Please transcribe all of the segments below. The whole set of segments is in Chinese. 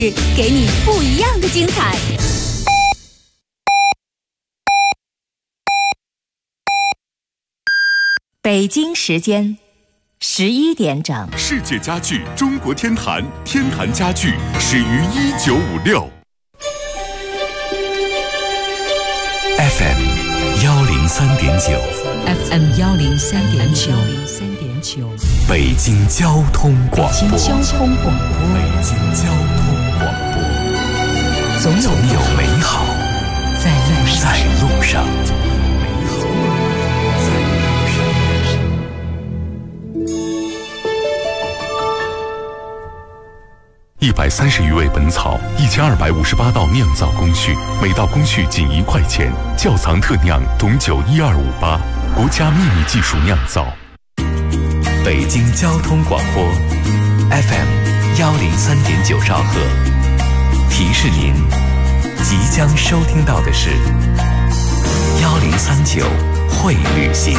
给你不一样的精彩。北京时间11点整， 世界家具中国天坛，天坛家具始于1956。 FM 103.9 FM 103.9 北京交通广播。 北京交通广播。 北京交通广播。总有美好在路上。 130余味本草，1258道酿造工序，每道工序仅1块钱。窖藏特酿董酒12588，国家秘密技术酿造。 北京交通广播 FM 103.9兆赫，提示您即将收听到的是1039会旅行。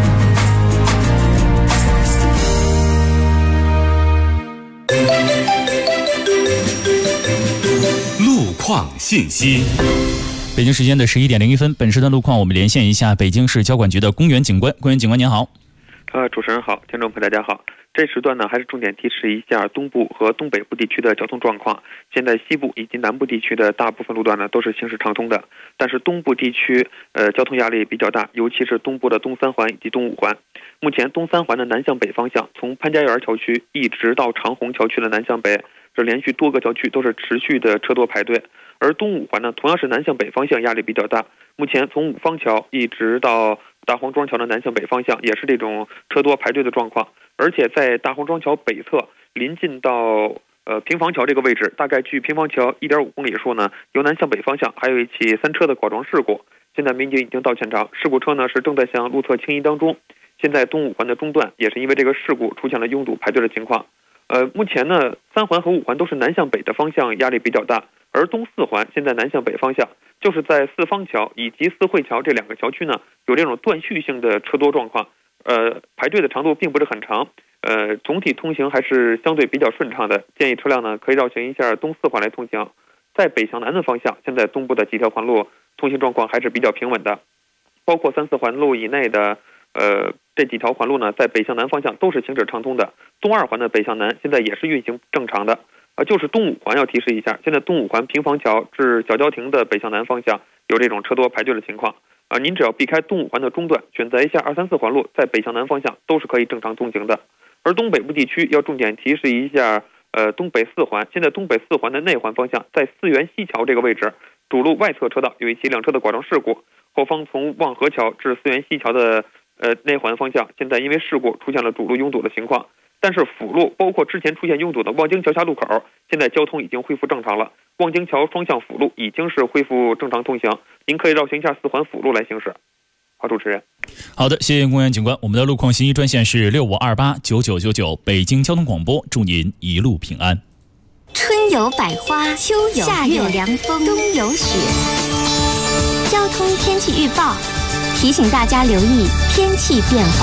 路况信息。 北京时间的11点01分，本时段路况我们连线一下北京市交管局的公园警官。公园警官您好。 主持人好，听众朋友大家好。这时段呢，还是重点提示一下东部和东北部地区的交通状况。现在西部以及南部地区的大部分路段呢都是行驶畅通的，但是东部地区交通压力比较大，尤其是东部的东三环以及东五环。目前东三环的南向北方向，从潘家园桥区一直到长虹桥区的南向北，这连续多个桥区都是持续的车多排队。而东五环呢，同样是南向北方向压力比较大，目前从五方桥一直到大黄庄桥的南向北方向也是这种车多排队的状况。而且在大黄庄桥北侧临近到平房桥这个位置，大概距平房桥1.5公里处呢，由南向北方向还有一起3车的剐撞事故。现在民警已经到现场，事故车呢是正在向路侧清移当中。现在东五环的中段也是因为这个事故出现了拥堵排队的情况。目前呢3环和5环都是南向北的方向压力比较大，而东4环现在南向北方向就是在四方桥以及四惠桥这2个桥区呢有这种断续性的车多状况，排队的长度并不是很长，总体通行还是相对比较顺畅的，建议车辆呢可以绕行一下东4环来通行。在北向南的方向，现在东部的几条环路通行状况还是比较平稳的，包括3、4环路以内的这几条环路呢，在北向南方向都是行驶畅通的。东2环的北向南现在也是运行正常的，就是东5环要提示一下，现在东5环平房桥至小郊亭的北向南方向有这种车多排队的情况。您只要避开东5环的中段，选择一下2、3、4环路，在北向南方向都是可以正常通行的。而东北部地区要重点提示一下，东北4环，现在东北4环的内环方向，在四元西桥这个位置，主路外侧车道有一起2车的剐撞事故，后方从望河桥至四元西桥的内环方向，现在因为事故出现了主路拥堵的情况。但是辅路包括之前出现拥堵的望京桥下路口，现在交通已经恢复正常了。望京桥双向辅路已经是恢复正常通行，您可以绕行一下4环辅路来行驶。好，主持人。 好的，谢谢公园警官。我们的路况信息专线是65289999，北京交通广播，祝您一路平安。 春有百花，秋有夏有凉风，冬有雪。交通天气预报提醒大家留意天气变化。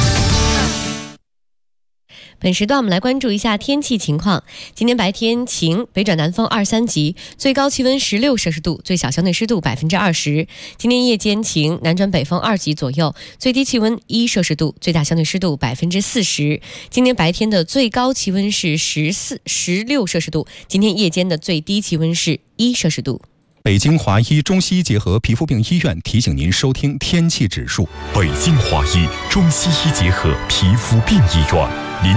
本时段我们来关注一下天气情况。今天白天晴，北转南风2、3级，最高气温16摄氏度，最小相对湿度20%。今天夜间晴，南转北风2级左右，最低气温1摄氏度，最大相对湿度40%。今天白天的最高气温是16摄氏度，今天夜间的最低气温是1摄氏度。 北京华医中西医结合皮肤病医院提醒您收听天气指数。 北京华医中西医结合皮肤病医院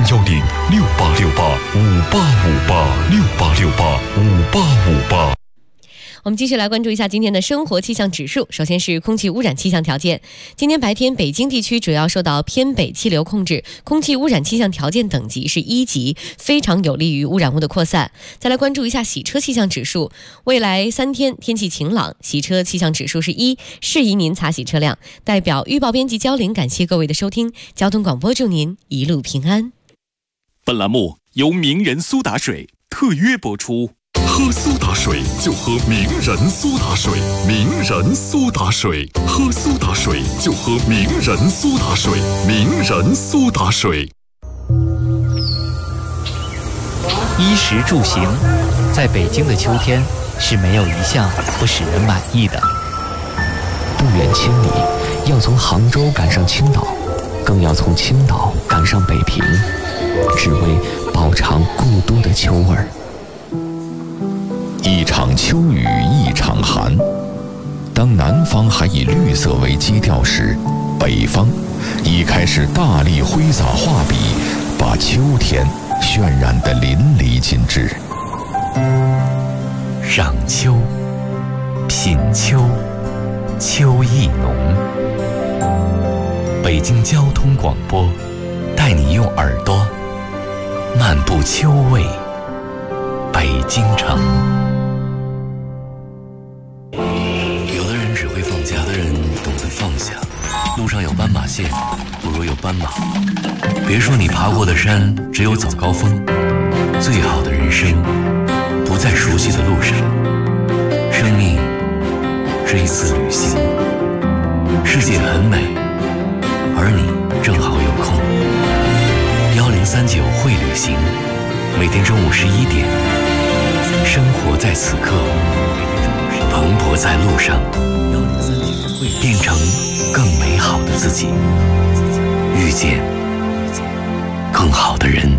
，0868585858，68685858。 我们继续来关注一下今天的生活气象指数。首先是空气污染气象条件，今天白天北京地区主要受到偏北气流控制，空气污染气象条件等级是1级，非常有利于污染物的扩散。再来关注一下洗车气象指数，未来3天天气晴朗，洗车气象指数是1，适宜您擦洗车辆。代表预报编辑焦玲感谢各位的收听，交通广播祝您一路平安。 本栏目由名人苏打水特约播出。喝苏打水就喝名人苏打水，名人苏打水，喝苏打水就喝名人苏打水，名人苏打水。 衣食住行， 在北京的秋天是没有一项不使人满意的。 不远千里，要从杭州赶上青岛，更要从青岛赶上北平，只为饱尝故都的秋味儿。 一场秋雨一场寒，当南方还以绿色为基调时，北方已开始大力挥洒画笔，把秋天渲染得淋漓尽致。 赏秋，品秋，秋意浓。北京交通广播带你用耳朵漫步秋味北京城。有的人只会放假，有的人懂得放下。路上有斑马线，不如有斑马。别说你爬过的山只有早高峰，最好的人生不在熟悉的路上。生命是一次旅行，世界很美，而你正好有空。1039会旅行，每天中午11点，生活在此刻，蓬勃在路上，变成更美好的自己，遇见更好的人。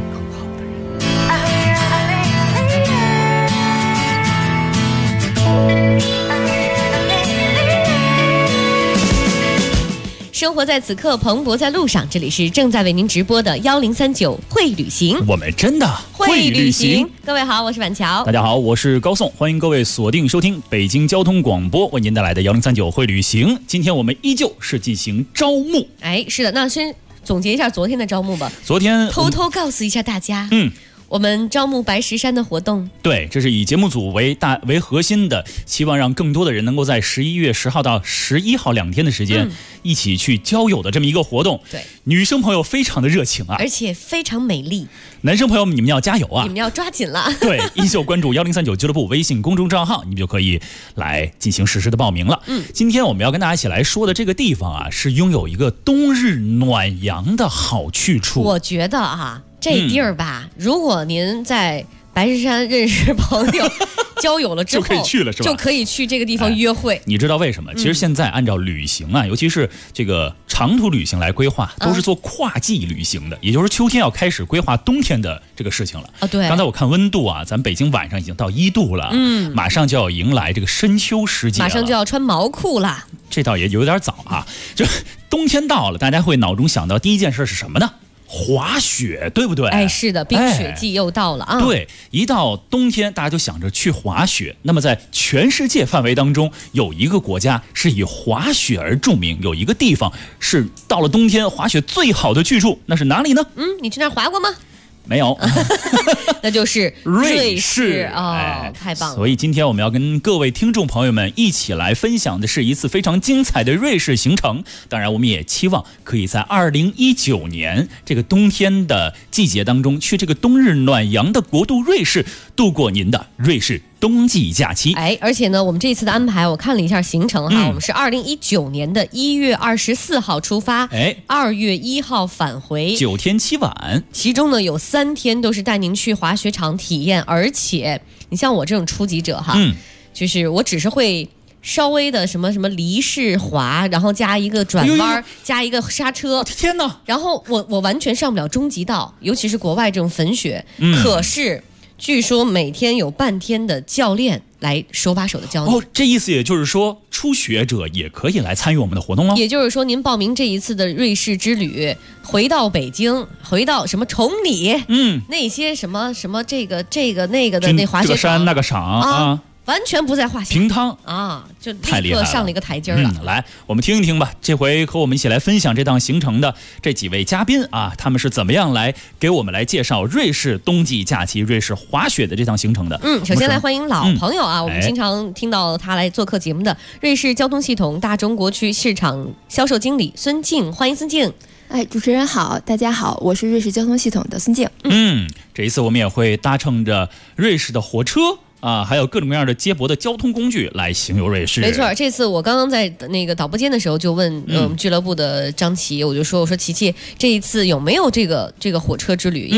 生活在此刻，蓬勃在路上。这里是正在为您直播的1039会旅行， 我们真的会旅行。 各位好，我是婉乔。 大家好，我是高颂。欢迎各位锁定收听北京交通广播为您带来的1039会旅行。今天我们依旧是进行招募。 哎，是的，那先总结一下昨天的招募吧。 昨天偷偷告诉一下大家，我们招募白石山的活动， 对，这是以节目组为核心的，希望让更多的人能够在11月10号到11号2天的时间，一起去交友的这么一个活动。 对， 女生朋友非常的热情啊， 而且非常美丽。 男生朋友们，你们要加油啊！ 你们要抓紧了。 对，依旧关注1039俱乐部微信公众账号，你们就可以来进行实时的报名了。今天我们要跟大家一起来说的这个地方啊，是拥有一个冬日暖阳的好去处。 我觉得啊，这地儿吧，如果您在白石山认识朋友交友了之后就可以去了，是吧？ 就可以去这个地方约会。 你知道为什么？其实现在按照旅行啊，尤其是这个长途旅行来规划，都是做跨季旅行的，也就是秋天要开始规划冬天的这个事情了。 对。 刚才我看温度啊，咱北京晚上已经到1度了，马上就要迎来这个深秋时节了， 马上就要穿毛裤了。 这倒也有点早啊，就冬天到了，大家会脑中想到第一件事是什么呢？滑雪，对不对？ 哎，是的，冰雪季又到了啊！ 对，一到冬天，大家就想着去滑雪。那么，在全世界范围当中，有一个国家是以滑雪而著名，有一个地方是到了冬天滑雪最好的去处，那是哪里呢？ 你去那儿滑过吗？ 没有， 那就是瑞士哦， 太棒了！ 所以今天我们要跟各位听众朋友们一起来分享的是一次非常精彩的瑞士行程。当然，我们也期望可以在2019年这个冬天的季节当中，去这个冬日暖阳的国度瑞士，度过您的瑞士冬季假期。 而且呢，我们这次的安排我看了一下行程哈，我们是2019年的1月24号出发，2月1号返回 ，9天7晚， 其中呢有3天都是带您去滑雪场体验，而且你像我这种初级者哈，就是我只是会稍微的什么离式滑，然后加一个转弯，加一个刹车， 天哪！ 然后我完全上不了中级道，尤其是国外这种粉雪，可是据说每天有半天的教练来手把手的教你。 这意思也就是说，初学者也可以来参与我们的活动了。 也就是说，您报名这一次的瑞士之旅，回到北京，回到什么崇礼，那些什么这个那个的那滑雪场， 这个山那个场啊， 完全不在话下。 平汤啊，就立刻上了一个台阶了。 来，我们听一听吧。这回和我们一起来分享这趟行程的这几位嘉宾啊，他们是怎么样来给我们来介绍瑞士冬季假期、瑞士滑雪的这趟行程的？ 首先来欢迎老朋友啊，我们经常听到他来做客节目的瑞士交通系统大中国区市场销售经理孙静，欢迎孙静。 主持人好，大家好，我是瑞士交通系统的孙静。 这一次我们也会搭乘着瑞士的火车啊，还有各种各样的接驳的交通工具来行游瑞士。 没错，这次我刚刚在那个导播间的时候就问我们俱乐部的张琪，我就说琪琪这一次有没有这个火车之旅？因为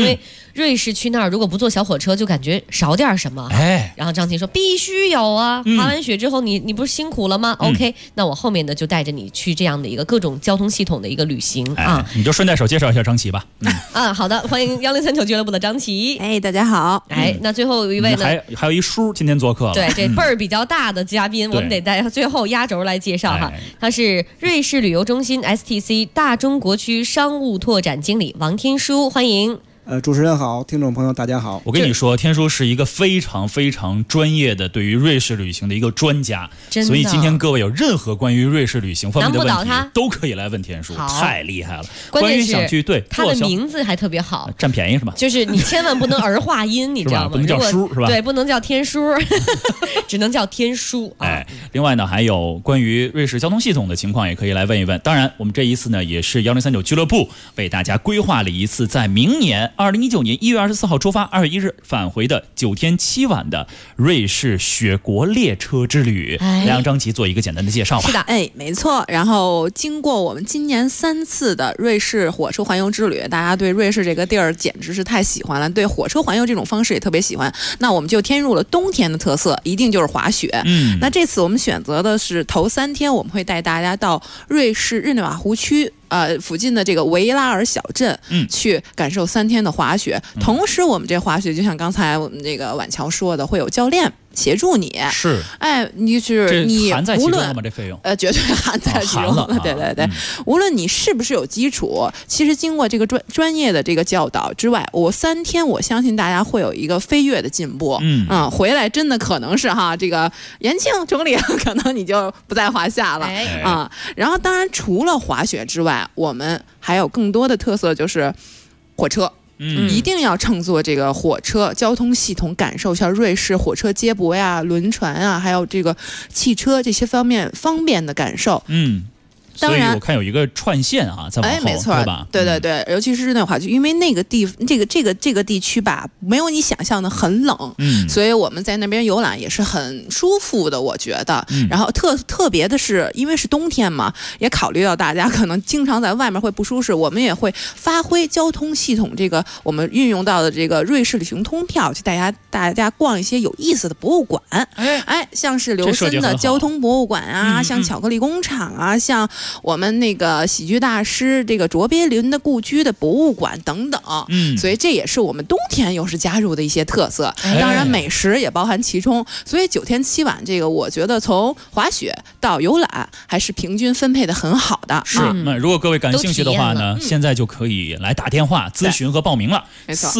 瑞士去那儿如果不坐小火车，就感觉少点什么。然后张琴说必须有啊，滑完雪之后你不是辛苦了吗？OK， 那我后面的就带着你去这样的一个各种交通系统的一个旅行啊。 你就顺带手介绍一下张琪吧。 好的，欢迎1039俱乐部的张琪。 大家好。 那最后一位呢？ 还有一叔今天做客了。 对，这辈儿比较大的嘉宾，我们得在最后压轴来介绍哈。他是瑞士旅游中心 STC 大中国区商务拓展经理王天书，欢迎。 主持人好，听众朋友大家好。 我跟你说，天叔是一个非常非常专业的对于瑞士旅行的一个专家，所以今天各位有任何关于瑞士旅行方面的问题都可以来问天叔，太厉害了。 关键是想去他的名字还特别好， 占便宜是吧？ 就是你千万不能儿化音，你知道吗？ 不能叫叔是吧？ 对，不能叫天叔，只能叫天书。 另外呢，还有关于瑞士交通系统的情况也可以来问一问。当然，我们这一次呢，也是1039俱乐部为大家规划了一次在明年2019年1月24号出发，2月1日返回的9天7晚的瑞士雪国列车之旅。来让张琪做一个简单的介绍吧。 是的，没错。然后经过我们今年3次的瑞士火车环游之旅，大家对瑞士这个地儿简直是太喜欢了，对火车环游这种方式也特别喜欢。那我们就添入了冬天的特色，一定就是滑雪。那这次我们选择的是头3天，我们会带大家到瑞士日内瓦湖区附近的这个维拉尔小镇，去感受3天的滑雪。同时，我们这滑雪就像刚才我们这个婉乔说的，会有教练协助你。 是， 你含在其中了吗？这费用？ 绝对含在其中了。对对对，无论你是不是有基础，其实经过这个专业的这个教导之外，我3天我相信大家会有一个飞跃的进步。回来真的可能是这个延庆总理可能你就不在话下了然后当然除了滑雪之外，我们还有更多的特色，就是火车。一定要乘坐这个火车交通系统，感受一下瑞士火车接驳呀、轮船啊，还有这个汽车这些方面方便的感受。 所以我看有一个串线在往后， 没错， 对吧？ 对对对，尤其是日内瓦，就因为那个这个地区吧，没有你想象的很冷，所以我们在那边游览也是很舒服的，我觉得。然后特别的是，因为是冬天嘛，也考虑到大家可能经常在外面会不舒适，我们也会发挥交通系统这个我们运用到的这个瑞士旅行通票，去大家逛一些有意思的博物馆。像是刘森的交通博物馆啊，像巧克力工厂啊，像我们那个喜剧大师这个卓别林的故居的博物馆等等。所以这也是我们冬天又是加入的一些特色。当然美食也包含其中。所以9天7晚这个，我觉得从滑雪到游览还是平均分配的很好的。 是，那如果各位感兴趣的话呢，现在就可以来打电话咨询和报名了。 没错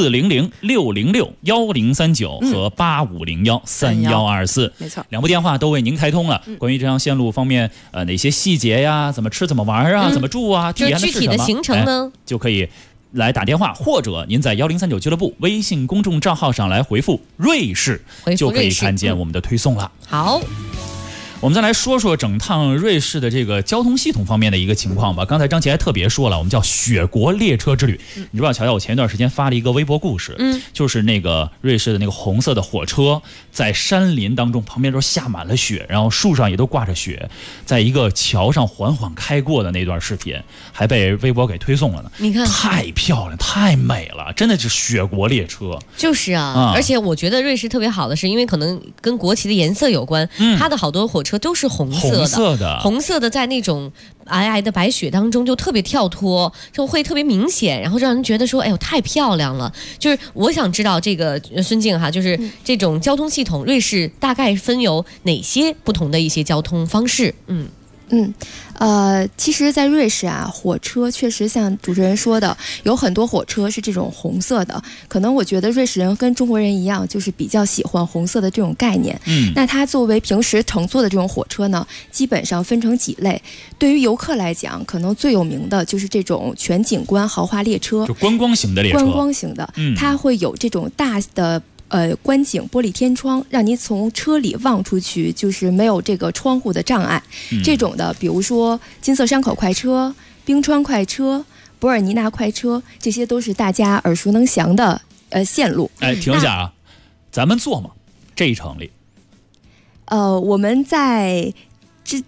，400-606-1039和8501-3124。 没错 ，2部电话都为您开通了。关于这条线路方面，哪些细节呀，怎么吃怎么玩啊，怎么住啊，体验的是什么， 具体的行程呢， 就可以来打电话，或者您在1039俱乐部微信公众账号上来回复瑞士，就可以看见我们的推送了。 好， 我们再来说说整趟瑞士的这个交通系统方面的一个情况吧。刚才张琪还特别说了，我们叫雪国列车之旅。你知道，乔乔，我前一段时间发了一个微博故事，就是那个瑞士的那个红色的火车在山林当中，旁边都下满了雪，然后树上也都挂着雪，在一个桥上缓缓开过的那段视频，还被微博给推送了呢。 你看， 太漂亮，太美了，真的是雪国列车。 就是啊，而且我觉得瑞士特别好的是，因为可能跟国旗的颜色有关，它的好多火车都是红色的，在那种皑皑的白雪当中就特别跳脱，就会特别明显，然后让人觉得说，哎呦，太漂亮了。就是我想知道这个孙静哈，就是这种交通系统，瑞士大概分有哪些不同的一些交通方式？ 其实在瑞士啊，火车确实像主持人说的，有很多火车是这种红色的。可能我觉得瑞士人跟中国人一样，就是比较喜欢红色的这种概念。那它作为平时乘坐的这种火车呢，基本上分成几类。对于游客来讲，可能最有名的就是这种全景观豪华列车， 就观光型的列车。 观光型的，它会有这种大的观景玻璃天窗，让你从车里望出去就是没有这个窗户的障碍。这种的比如说金色山口快车、冰川快车、博尔尼纳快车，这些都是大家耳熟能详的线路。 停一下啊，咱们坐吗？这一程里我们在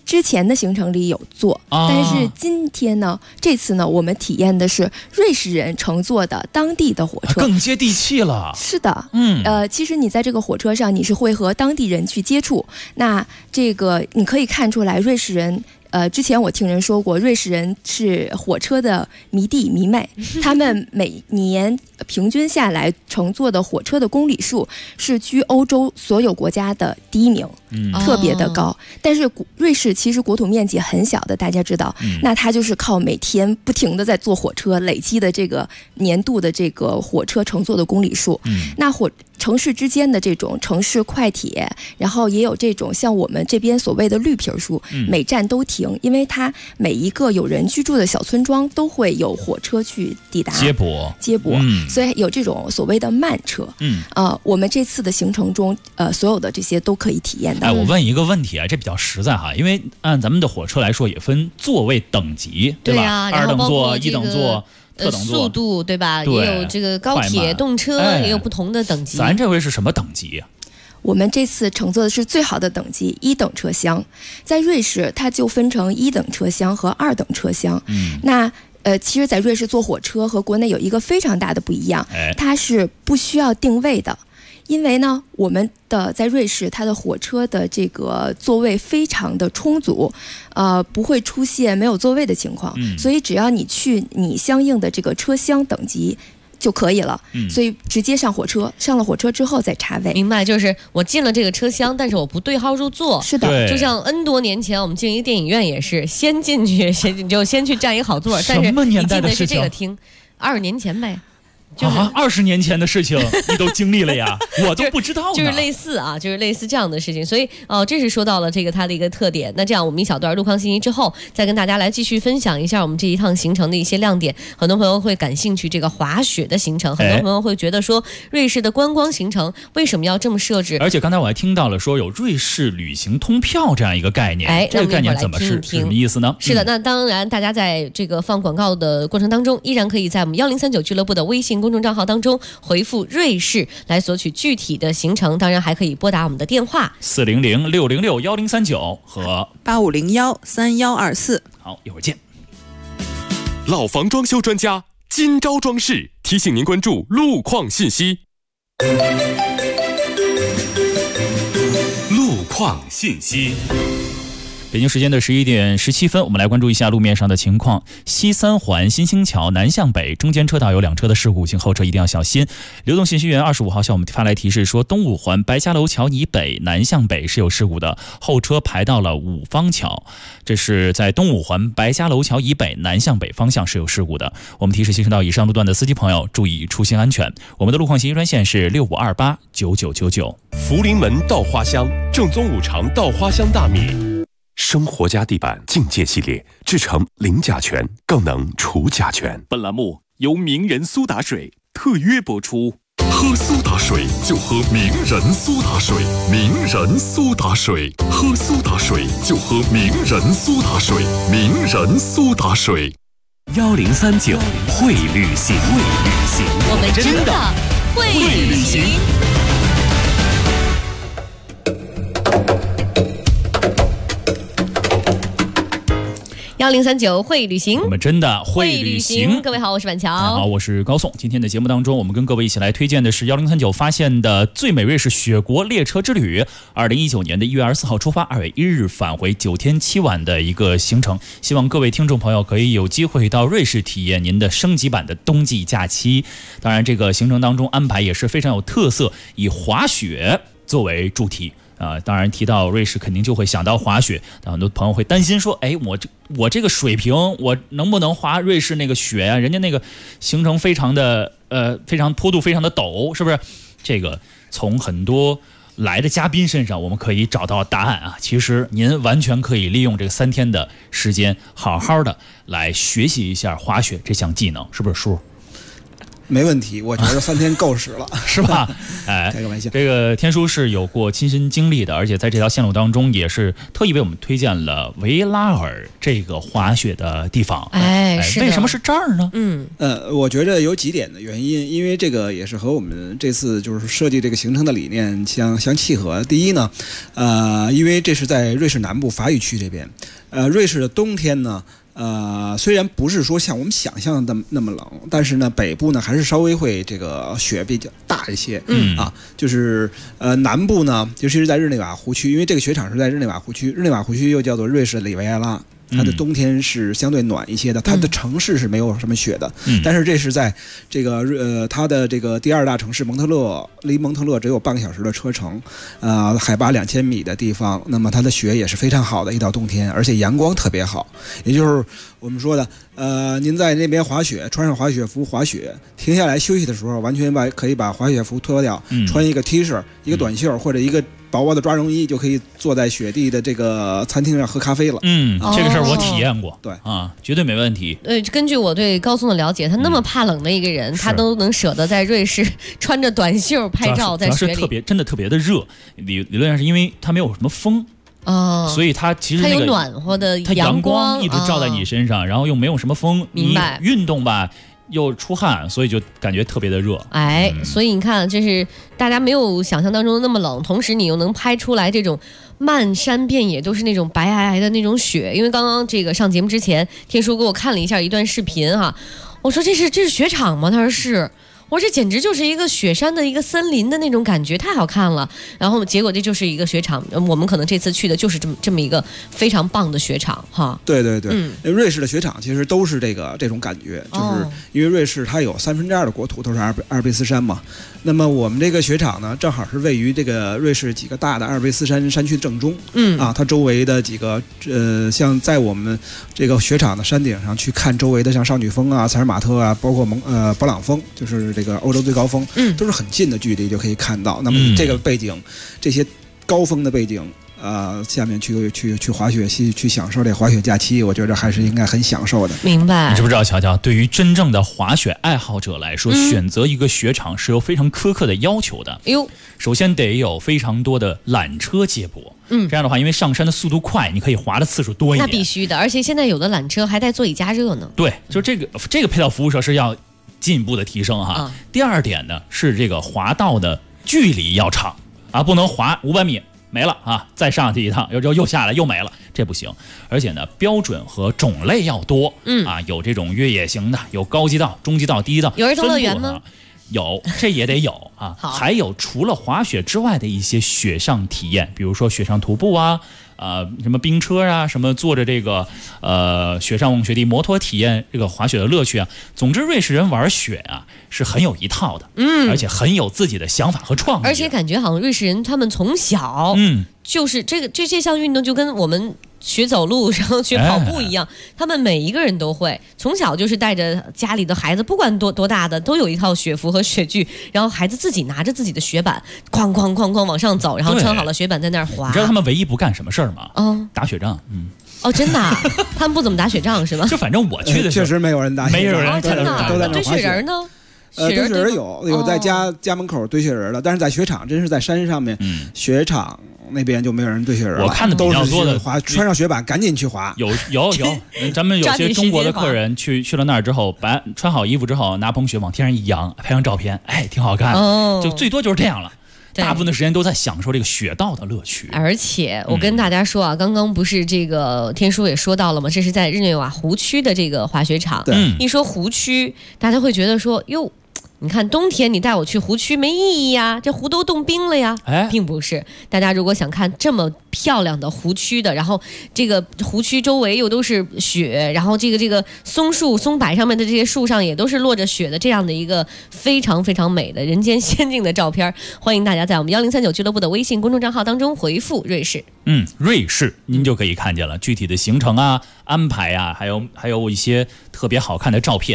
之前的行程里有做，但是今天呢，这次呢，我们体验的是瑞士人乘坐的当地的火车， 更接地气了。 是的，其实你在这个火车上，你是会和当地人去接触，那这个你可以看出来，瑞士人。之前我听人说过，瑞士人是火车的迷弟迷妹，他们每年平均下来乘坐的火车的公里数是居欧洲所有国家的第1名，特别的高。但是瑞士其实国土面积很小的，大家知道，那它就是靠每天不停的在坐火车累积的这个年度的这个火车乘坐的公里数。那城市之间的这种城市快铁，然后也有这种像我们这边所谓的绿皮书，每站都停，因为它每一个有人居住的小村庄都会有火车去抵达接驳，所以有这种所谓的慢车。我们这次的行程中，所有的这些都可以体验到。 我问一个问题啊，这比较实在哈，因为按咱们的火车来说，也分座位等级，对吧？2等座、1等座。特等座速度对吧？也有这个高铁、动车，也有不同的等级。 咱这回是什么等级呀？ 我们这次乘坐的是最好的等级1等车厢，在瑞士它就分成1等车厢和2等车厢。那其实，在瑞士坐火车和国内有一个非常大的不一样，它是不需要定位的。因为呢，我们的在瑞士，它的火车的这个座位非常的充足，不会出现没有座位的情况，所以只要你去你相应的这个车厢等级就可以了。所以直接上火车，上了火车之后再查位。 明白，就是我进了这个车厢，但是我不对号入座。 是的， 就像 N 多年前我们进一个电影院也是，先进去你就先去占一好座，但是你进的是这个厅，20年前呗。 20年前的事情你都经历了呀，我都不知道呢。 就是类似啊，就是类似这样的事情，所以这是说到了这个它的一个特点。那这样我们一小段路况信息之后，再跟大家来继续分享一下我们这一趟行程的一些亮点。很多朋友会感兴趣这个滑雪的行程，很多朋友会觉得说瑞士的观光行程为什么要这么设置？ 而且刚才我还听到了说有瑞士旅行通票这样一个概念，这个概念怎么是什么意思呢？ 是的，那当然大家在这个放广告的过程当中，依然可以在我们1039俱乐部的微信公众账号当中回复瑞士来索取具体的行程，当然还可以拨打我们的电话 400-606-1039和 8501-3124。 好，一会儿见。 老房装修专家金招装饰提醒您关注路况信息。路况信息。 北京时间的11点17分，我们来关注一下路面上的情况。西三环新兴桥南向北中间车道有2车的事故，请后车一定要小心。流动信息源25号向我们发来提示说，东五环白家楼桥以北南向北是有事故的，后车排到了五方桥。这是在东五环白家楼桥以北南向北方向是有事故的。我们提示行驶到以上路段的司机朋友注意出行安全。我们的路况信息专线是65289999。 福临门稻花香正宗5常稻花香大米。生活家地板境界系列制成零甲醛，更能除甲醛。 本栏目由名人苏打水特约播出。 喝苏打水就喝名人苏打水，名人苏打水，喝苏打水就喝名人苏打水，名人苏打水。 1039会旅行， 我们真的会旅行。1039会旅行， 我们真的会旅行。 各位好，我是板桥。 好，我是高颂。今天的节目当中，我们跟各位一起来推荐的是1039发现的最美瑞士雪国列车之旅。2019年的1月24号出发，2月1日返回，9天7晚的一个行程。希望各位听众朋友可以有机会到瑞士体验您的升级版的冬季假期。当然，这个行程当中安排也是非常有特色，以滑雪作为主题。当然提到瑞士肯定就会想到滑雪，很多朋友会担心说，我这个水平我能不能滑瑞士那个雪啊？人家那个行程非常的非常坡度非常的陡，是不是？这个从很多来的嘉宾身上我们可以找到答案啊。其实您完全可以利用这个3天的时间，好好的来学习一下滑雪这项技能，是不是叔？ 没问题，我觉得3天够使了， 是吧？哎， 开个玩笑。 这个天叔是有过亲身经历的，而且在这条线路当中也是特意为我们推荐了维拉尔这个滑雪的地方。 是为什么是这儿呢？ 我觉得有几点的原因，因为这个也是和我们这次就是设计这个行程的理念相契合。第一呢，因为这是在瑞士南部法语区这边，瑞士的冬天呢。虽然不是说像我们想象的那么冷，但是呢，北部呢还是稍微会这个雪比较大一些。就是南部呢，尤其是在日内瓦湖区，因为这个雪场是在日内瓦湖区，日内瓦湖区又叫做瑞士里维埃拉。它的冬天是相对暖一些的，它的城市是没有什么雪的，但是这是在这个它的这个第2大城市蒙特勒，离蒙特勒只有半个小时的车程，海拔2000米的地方，那么它的雪也是非常好的，一到冬天，而且阳光特别好，也就是我们说的，您在那边滑雪，穿上滑雪服滑雪，停下来休息的时候，完全可以把滑雪服脱掉，穿一个 T 恤、一个短袖或者一个薄薄的抓绒衣，就可以坐在雪地的这个餐厅上喝咖啡了。 这个事儿我体验过， 对啊，绝对没问题。 根据我对高松的了解，他那么怕冷的一个人，他都能舍得在瑞士穿着短袖拍照，在雪里。 主要是真的特别的热，理论上是因为它没有什么风。所以它其实它有暖和的阳光一直照在你身上，然后又没有什么风， 明白？ 你运动吧又出汗，所以就感觉特别的热。 所以你看，这是大家没有想象当中的那么冷，同时你又能拍出来这种漫山遍野都是那种白皑皑的那种雪。因为刚刚这个上节目之前，天叔给我看了一下一段视频哈，我说这是雪场吗？他说是。我这简直就是一个雪山的一个森林的那种感觉，太好看了。然后结果这就是一个雪场，我们可能这次去的就是这么一个非常棒的雪场哈。 对，瑞士的雪场其实都是这种感觉，就是因为瑞士它有2/3的国土都是阿尔卑斯山嘛。那么我们这个雪场呢，正好是位于这个瑞士几个大的阿尔卑斯山山区正中。它周围的几个像在我们这个雪场的山顶上去看周围的，像少女峰啊、采尔马特啊，包括勃朗峰，就是这个欧洲最高峰，都是很近的距离就可以看到。那么这个背景，这些高峰的背景。下面去滑雪，去享受这滑雪假期，我觉得还是应该很享受的。 明白？ 你知不知道，乔乔，对于真正的滑雪爱好者来说，选择一个雪场是有非常苛刻的要求的。首先得有非常多的缆车接驳。这样的话，因为上山的速度快，你可以滑的次数多一点。 那必须的，而且现在有的缆车还带座椅加热呢。 对，就这个配套服务设施要进一步的提升哈。第二点呢，是这个滑道的距离要长啊，不能滑500米。没了啊！再上去一趟，又下来又没了，这不行。而且呢，标准和种类要多。有这种越野型的，有高级道、中级道、低级道。 有儿童乐园吗？ 有，这也得有啊。还有除了滑雪之外的一些雪上体验，比如说雪上徒步啊。什么冰车啊，什么坐着这个雪上雪地摩托体验这个滑雪的乐趣啊。总之，瑞士人玩雪啊是很有一套的，而且很有自己的想法和创意。 而且感觉好像瑞士人他们从小，就是这项运动就跟我们学走路然后学跑步一样，他们每一个人都会，从小就是带着家里的孩子，不管多大的，都有一套雪服和雪具，然后孩子自己拿着自己的雪板，哐哐哐哐往上走，然后穿好了雪板在那儿滑。 你知道他们唯一不干什么事儿吗？打雪仗。 真的啊？他们不怎么打雪仗是吗？ 就反正我去的时候确实没有人打雪仗， 没有人看到都在那堆雪人呢。 堆雪人有在家门口堆雪人的，但是在雪场真是在山上面，雪场那边就没有人堆雪人了。 我看的比较多的穿上雪板赶紧去滑。 有，咱们有些中国的客人去了那儿之后，穿好衣服之后，拿捧雪往天上一扬，拍张照片，挺好看。就最多就是这样了。大部分的时间都在享受这个雪道的乐趣。 而且我跟大家说啊，刚刚不是这个天叔也说到了吗？这是在日内瓦湖区的这个滑雪场。一说湖区，大家会觉得说哟。你看冬天你带我去湖区没意义呀，这湖都冻冰了呀。并不是，大家如果想看这么漂亮的湖区的，然后这个湖区周围又都是雪，然后这个松柏上面的这些树上也都是落着雪的，这样的一个非常非常美的人间仙境的照片，欢迎大家在我们1039俱乐部的微信公众账号当中回复瑞士。 瑞士您就可以看见了具体的行程啊、安排啊，还有一些特别好看的照片。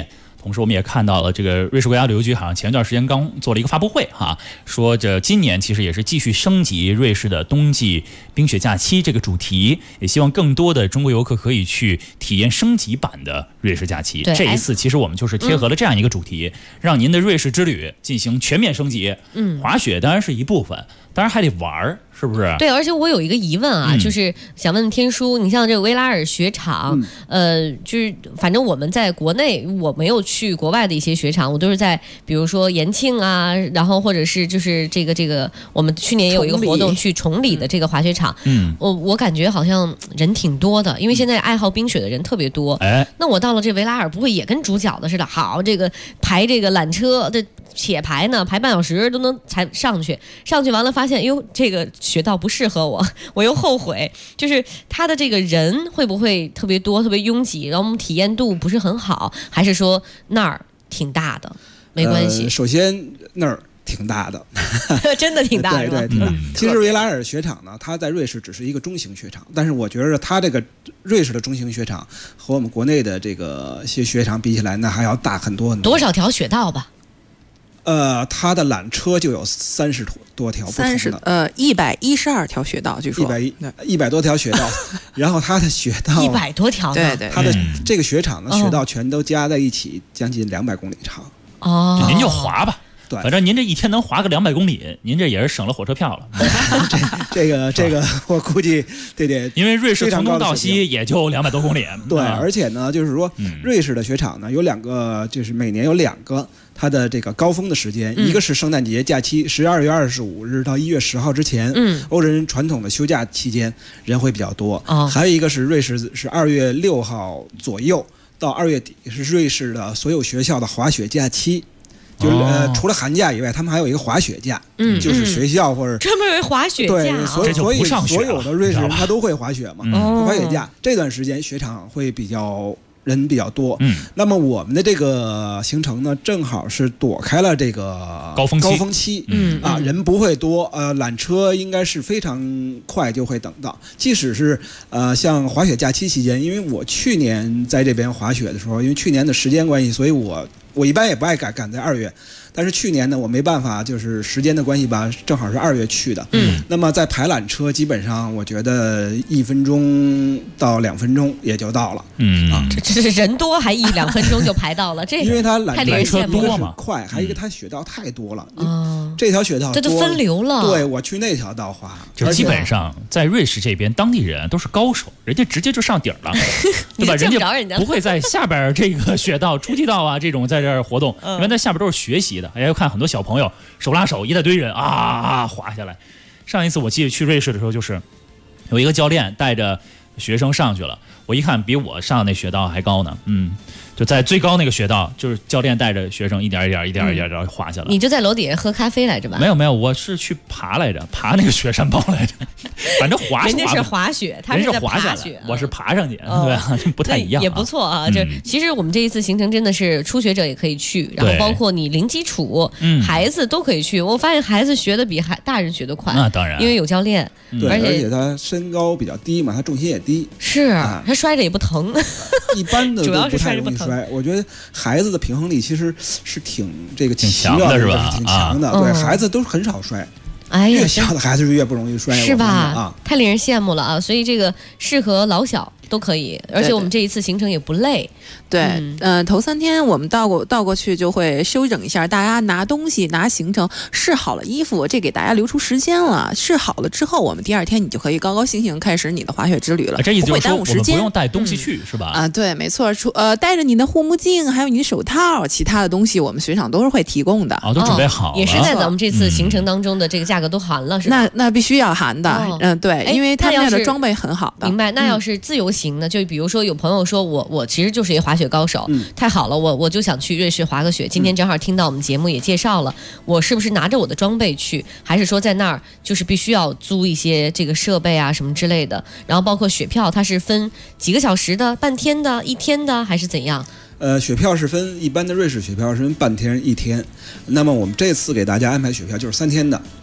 同时我们也看到了这个瑞士国家旅游局好像前一段时间刚做了一个发布会哈，说这今年其实也是继续升级瑞士的冬季冰雪假期这个主题，也希望更多的中国游客可以去体验升级版的瑞士假期。这一次其实我们就是贴合了这样一个主题，让您的瑞士之旅进行全面升级。滑雪当然是一部分，当然还得玩，是不是？ 对，而且我有一个疑问啊，就是想问天书，你像这个维拉尔雪场，就是反正我们在国内我没有去国外的一些雪场，我都是在比如说延庆啊，然后或者是就是这个我们去年也有一个活动去崇礼的这个滑雪场，我感觉好像人挺多的，因为现在爱好冰雪的人特别多。那我到了这维拉尔，不会也跟主角的似的？好，这个排这个缆车这。且排呢，排半小时都能才上去完了发现，哟，这个雪道不适合我，我又后悔。就是他的这个人会不会特别多、特别拥挤，然后我们体验度不是很好，还是说那儿挺大的，没关系？ 首先那儿挺大的， 真的挺大的， 对，挺大。其实维拉尔雪场呢，它在瑞士只是一个中型雪场，但是我觉得它这个瑞士的中型雪场和我们国内的这个些雪场比起来，那还要大很多很多。 多少条雪道吧？ 它的缆车就有30多条不同的 ，112条雪道，据说 100多条雪道，然后它的雪道 100多条， 对， 它的这个雪场的雪道全都加在一起，将近200公里长。 哦，您就滑吧。 对， 反正您这一天能滑个200公里，您这也是省了火车票了。 这个我估计得因为瑞士从东到西也就200多公里。 对，而且呢，就是说瑞士的雪场呢有2个，就是每年有2个它的这个高峰的时间，一个是圣诞节假期12月25日到1月10号之前，欧人传统的休假期间人会比较多。还有一个是瑞士是2月6号左右到2月底是瑞士的所有学校的滑雪假期。就是除了寒假以外，他们还有一个滑雪假，就是学校或者专门有滑雪假， 对，所以所有的瑞士人他都会滑雪嘛，滑雪假这段时间雪场会人比较多。那么我们的这个行程呢，正好是躲开了这个高峰期，人不会多，缆车应该是非常快就会等到。即使是像滑雪假期期间，因为我去年在这边滑雪的时候，因为去年的时间关系，所以我一般也不爱赶在2月，但是去年呢，我没办法，就是时间的关系吧，正好是2月去的。那么在排缆车，基本上我觉得1分钟到2分钟也就到了。 这是人多还1-2分钟就排到了，这因为它缆车多嘛， 快，还有一个它雪道太多了。这条雪道这都分流了。 对，我去那条道滑， 就基本上在瑞士这边，当地人都是高手，人家直接就上底儿了，对吧？人家不会在下边这个雪道、初级道啊这种在这儿活动，因为在下边都是学习的。要看很多小朋友手拉手，一大堆人滑下来。上一次我记得去瑞士的时候，就是有一个教练带着学生上去了，我一看比我上那雪道还高呢，就在最高那个雪道，就是教练带着学生一点一点滑下来。 你就在楼底下喝咖啡来着吧？ 没有，我是去爬来着，爬那个雪山包来着。反正人家是滑雪，他是在爬雪， 我是爬上去，对吧？不太一样， 也不错啊。其实我们这一次行程真的是初学者也可以去，然后包括你零基础，孩子都可以去。我发现孩子学的比大人学的快， 那当然， 因为有教练， 而且他身高比较低嘛，他重心也低， 是他摔着也不疼。 一般的主要是摔着不疼。我觉得孩子的平衡力其实是挺强的，是吧？ 挺强的。对，孩子都很少摔。越小的孩子是越不容易摔， 是吧？太令人羡慕了啊！所以这个适合老小都可以，而且我们这一次行程也不累。 对，头3天我们倒过去就会休整一下，大家拿东西、拿行程，试好了衣服，这给大家留出时间了。试好了之后，我们第2天你就可以高高兴兴开始你的滑雪之旅了。 这意思就是说，我们不用带东西去，是吧？ 对，没错。带着你的护目镜，还有你的手套，其他的东西我们雪场都是会提供的。 都准备好了， 也是在咱们这次行程当中的这个价格都含了，是吧？ 那必须要含的。对，因为他们的装备很好的。 明白。那要是自由行呢？就比如说有朋友说我其实就是一个滑雪高手。太好了，我就想去瑞士滑个雪。今天正好听到我们节目也介绍了，我是不是拿着我的装备去，还是说在那儿就是必须要租一些这个设备啊什么之类的？然后包括雪票，它是分几个小时的、半天的、1天的，还是怎样？ 雪票是分一般的瑞士雪票是分半天1天，那么我们这次给大家安排雪票就是3天的。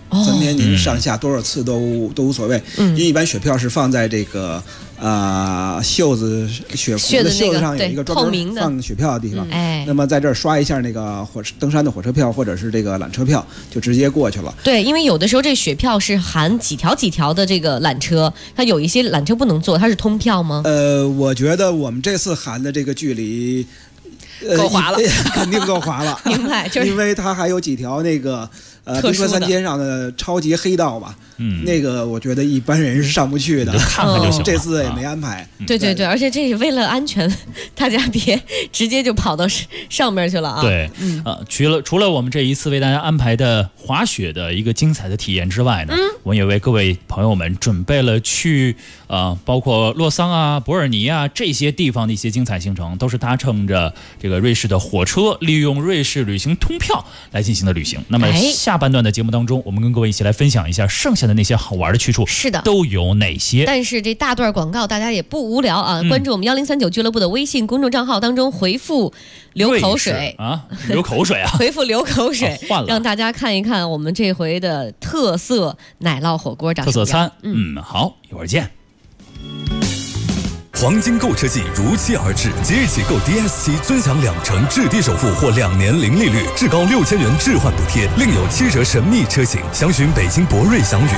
增添您上下多少次都无所谓。因为一般雪票是放在这个袖子雪服的袖子上有一个专门放雪票的地方。那么在这儿刷一下那个登山的火车票或者是这个缆车票，就直接过去了。 对，因为有的时候这雪票是含几条的这个缆车，它有一些缆车不能坐，它是通票吗？ 我觉得我们这次含的这个距离。 够滑了， 肯定够滑了。 明白，就是因为它还有几条那个冰川三尖上的超级黑道吧。那个我觉得一般人是上不去的。 看看就行。 这次也没安排。 对，而且这是为了安全，大家别直接就跑到上面去了啊。 对，除了我们这一次为大家安排的滑雪的一个精彩的体验之外呢，我们也为各位朋友们准备了去包括洛桑啊、伯尔尼啊这些地方的一些精彩行程，都是搭乘着这个瑞士的火车，利用瑞士旅行通票来进行的旅行。那么下半段的节目当中，我们跟各位一起来分享一下剩下的那些好玩的去处， 是的， 都有哪些？ 但是这大段广告大家也不无聊啊！关注我们1039俱乐部的微信公众账号当中，回复“流口水” 流口水啊！ 回复“流口水”， 换了， 让大家看一看我们这回的特色奶酪火锅长什么样。 特色餐，好，一会儿见。 黄金购车季如期而至，即日起购 DS7尊享2%置地首付或2年零利率，至高6000元置换补贴，另有7折神秘车型。详询北京博瑞祥宇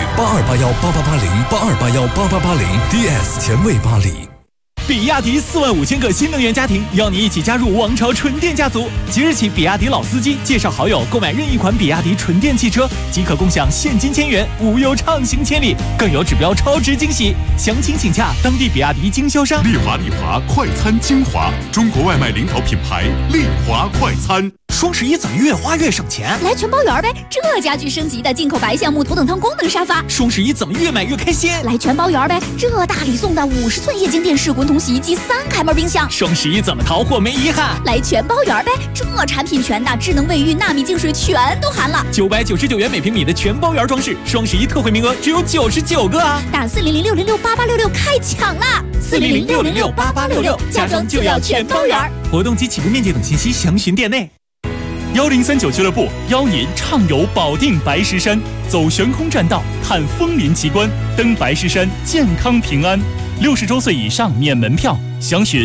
8281888082818880 DS 前卫巴黎。 比亚迪45000个新能源家庭，邀你一起加入王朝纯电家族。即日起，比亚迪老司机介绍好友购买任意款比亚迪纯电汽车，即可共享现金1000元，无忧畅行千里，更有指标超值惊喜。详情请洽当地比亚迪经销商。 丽华快餐精华，中国外卖领导品牌丽华快餐。 双11怎么越花越省钱？ 来全包圆呗！这家具升级的进口白橡木头等舱功能沙发。 双11怎么越买越开心？ 来全包圆呗！这大礼送的50寸液晶电视、滚筒洗衣机、3开门冰箱。 双11怎么淘货没遗憾？ 来全包圆呗！这产品全的智能卫浴、纳米净水全都含了。 999元每平米的全包圆装饰，双11特惠名额只有99个啊！ 打400-606-8866开抢啦！400-606-8866，家装就要全包圆。 活动及起步面积等信息详询店内。 1039俱乐部邀您畅游保定白石山，走悬空栈道，看枫林奇观，登白石山健康平安。60周岁以上免门票，详询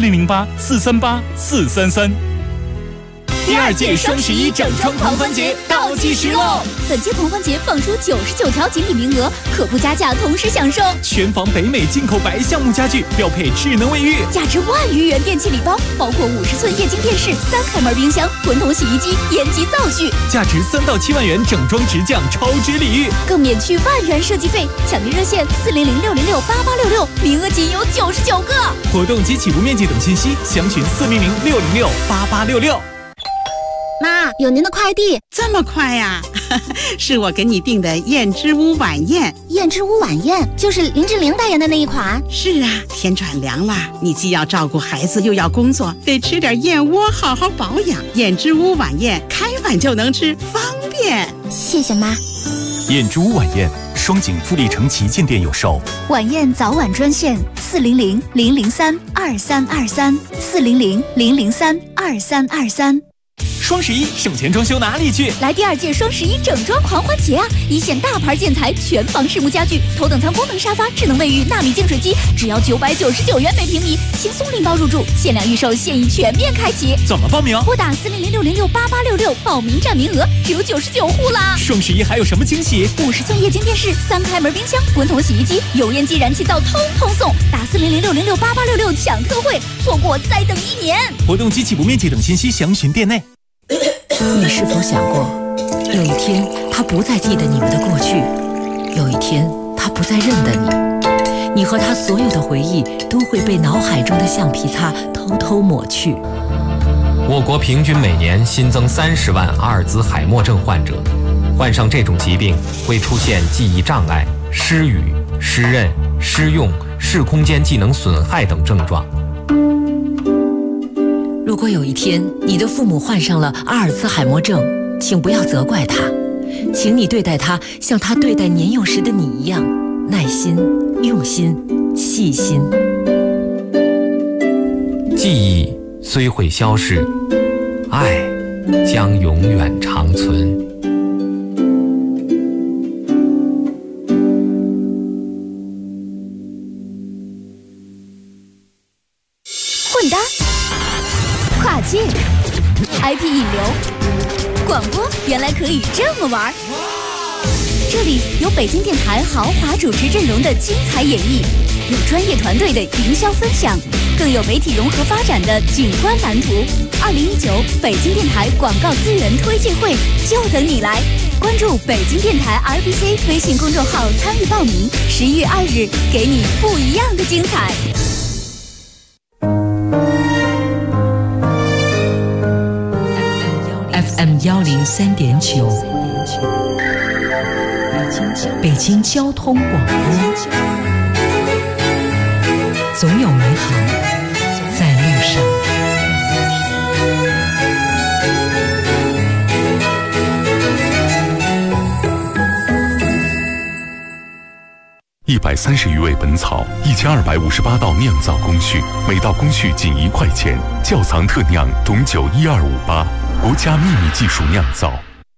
4008-438-433。 第2届双11整装狂欢节倒计时喽！本届狂欢节放出99条锦鲤名额，可不加价同时享受全房北美进口白橡木家具，标配智能卫浴， 价值10000余元电器礼包，包括50寸液晶电视、3开门冰箱、滚筒洗衣机、烟机灶具， 价值3到7万元整装直降超值礼遇， 更免去1万元设计费。抢订热线400-606-8866，名额仅有99个。 活动及起步面积等信息详询400-606-8866。 妈，有您的快递。 这么快呀？是我给你订的燕之屋晚宴。 燕之屋晚宴就是林志玲代言的那一款。 是啊，天转凉了，你既要照顾孩子又要工作，得吃点燕窝好好保养。燕之屋晚宴开碗就能吃，方便。 谢谢妈。 燕之屋晚宴，双井富力城旗舰店有售。 晚宴早晚专线400-003-2323 400-003-2323。 双11省钱装修哪里去？ 来第2届双11整装狂欢节啊！一线大牌建材、全房实木家具、头等舱功能沙发、智能卫浴、纳米净水机，只要999元每平米，轻松拎包入住，限量预售，现已全面开启。 怎么报名？ 拨打400-606-8866，报名占名额只有99户啦！ 双11还有什么惊喜 ？50寸液晶电视、3开门冰箱、滚筒洗衣机、油烟机、燃气灶通通送。打400-606-8866抢特惠，错过再等1年。 活动及起步面积等信息详询店内。 你是否想过，有一天他不再记得你们的过去，有一天他不再认得你，你和他所有的回忆都会被脑海中的橡皮擦偷偷抹去。 我国平均每年新增30万阿尔兹海默症患者，患上这种疾病会出现记忆障碍、失语、失认、失用、视空间技能损害等症状。 如果有一天你的父母患上了阿尔兹海默症，请不要责怪他，请你对待他像他对待年幼时的你一样，耐心、用心、细心。 记忆虽会消逝，爱将永远长存。 搭、跨界、IP 引流，广播原来可以这么玩。这里有北京电台豪华主持阵容的精彩演绎，有专业团队的营销分享，更有媒体融合发展的景观蓝图。2019北京电台广告资源推介会就等你来！关注北京电台 RBC 微信公众号参与报名，11月2日给你不一样的精彩。 FM 103.9，北京交通广播，总有美好在路上。 130余味本草，1258道酿造工序，每道工序仅1块钱。窖藏特酿董酒12588，国家秘密技术酿造。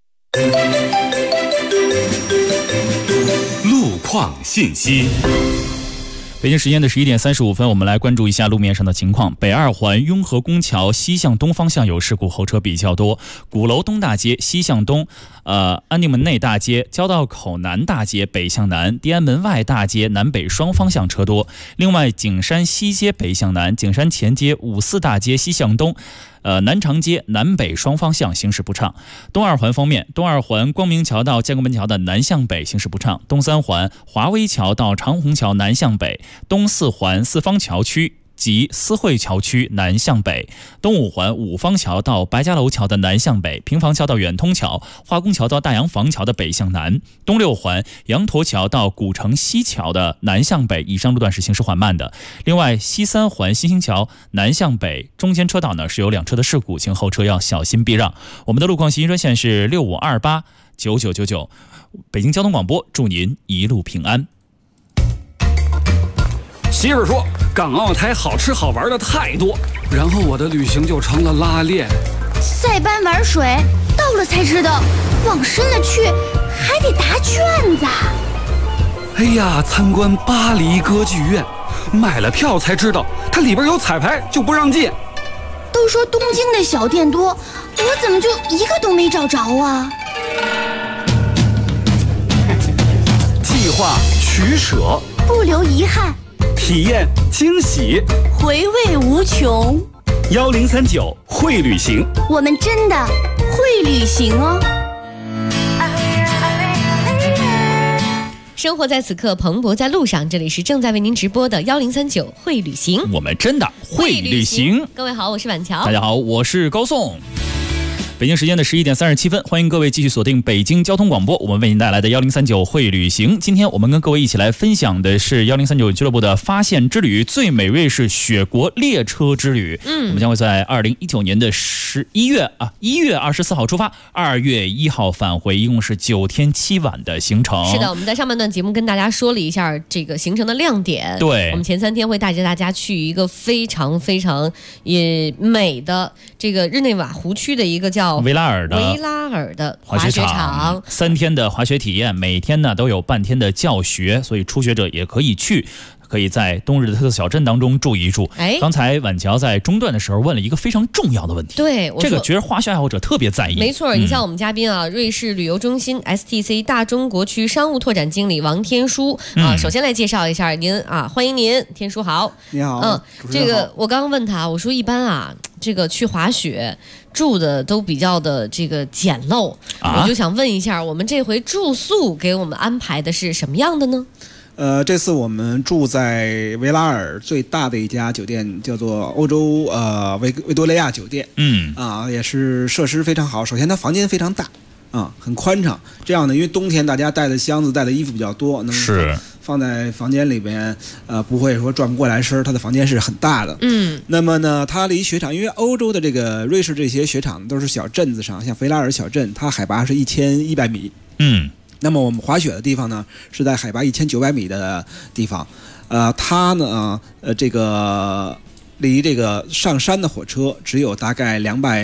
路况信息。 北京时间的11点35分，我们来关注一下路面上的情况。北二环雍和宫桥西向东方向有事故，后车比较多。鼓楼东大街西向东，安定门内大街、交道口南大街北向南，地安门外大街南北双方向车多。另外，景山西街北向南，景山前街五四大街西向东。南长街南北双方向行驶不畅。东二环方面，东二环光明桥到建国门桥的南向北行驶不畅。东三环华威桥到长虹桥南向北。东四环四方桥区及思汇桥区南向北。东五环五方桥到白家楼桥的南向北，平房桥到远通桥，化工桥到大洋房桥的北向南。东六环羊驼桥到古城西桥的南向北，以上路段是行驶缓慢的。另外，西三环新兴桥南向北中间车道呢是有2车的事故，请后车要小心避让。我们的路况信息专线是65289999。北京交通广播，祝您一路平安。 媳妇说港澳台好吃好玩的太多，然后我的旅行就成了拉练。 塞班玩水到了才知道，往深了去还得答卷子。 哎呀，参观巴黎歌剧院，买了票才知道它里边有彩排，就不让进。 都说东京的小店多，我怎么就一个都没找着啊？ 计划取舍， 不留遗憾， 体验惊喜， 回味无穷。 1039会旅行， 我们真的会旅行哦。 生活在此刻，蓬勃在路上。这里是正在为您直播的1039会旅行， 我们真的会旅行。 各位好，我是婉乔。 大家好，我是高颂。北京时间的11点37分，欢迎各位继续锁定北京交通广播，我们为您带来的1039会旅行。今天我们跟各位一起来分享的是1039俱乐部的发现之旅——最美瑞士雪国列车之旅。我们将会在2019年的1月24号出发，2月1号返回，一共是9天7晚的行程。 是的，我们在上半段节目跟大家说了一下这个行程的亮点。 对， 我们前3天会带着大家去一个非常非常美的这个日内瓦湖区的一个叫维拉尔的滑雪场 ，3天的滑雪体验，每天呢都有半天的教学，所以初学者也可以去。可以在冬日的特色小镇当中住一住。刚才婉乔在中段的时候问了一个非常重要的问题， 对， 这个觉得滑雪爱好者特别在意。 没错，你像我们嘉宾啊，瑞士旅游中心 STC 大中国区商务拓展经理王天舒啊，首先来介绍一下您啊，欢迎您，天舒好。 你好。 这个我刚刚问他，我说一般啊，这个去滑雪住的都比较的这个简陋，我就想问一下，我们这回住宿给我们安排的是什么样的呢？ 这次我们住在维拉尔最大的一家酒店，叫做欧洲维多利亚酒店。也是设施非常好。首先它房间非常大很宽敞。这样呢，因为冬天大家带的箱子、带的衣服比较多，能放在房间里边，不会说转不过来身。它的房间是很大的。那么呢，它离雪场，因为欧洲的这个瑞士这些雪场都是小镇子上，像维拉尔小镇，它海拔是1100米。那么我们滑雪的地方呢，是在海拔1900米的地方，它呢，这个离这个上山的火车只有大概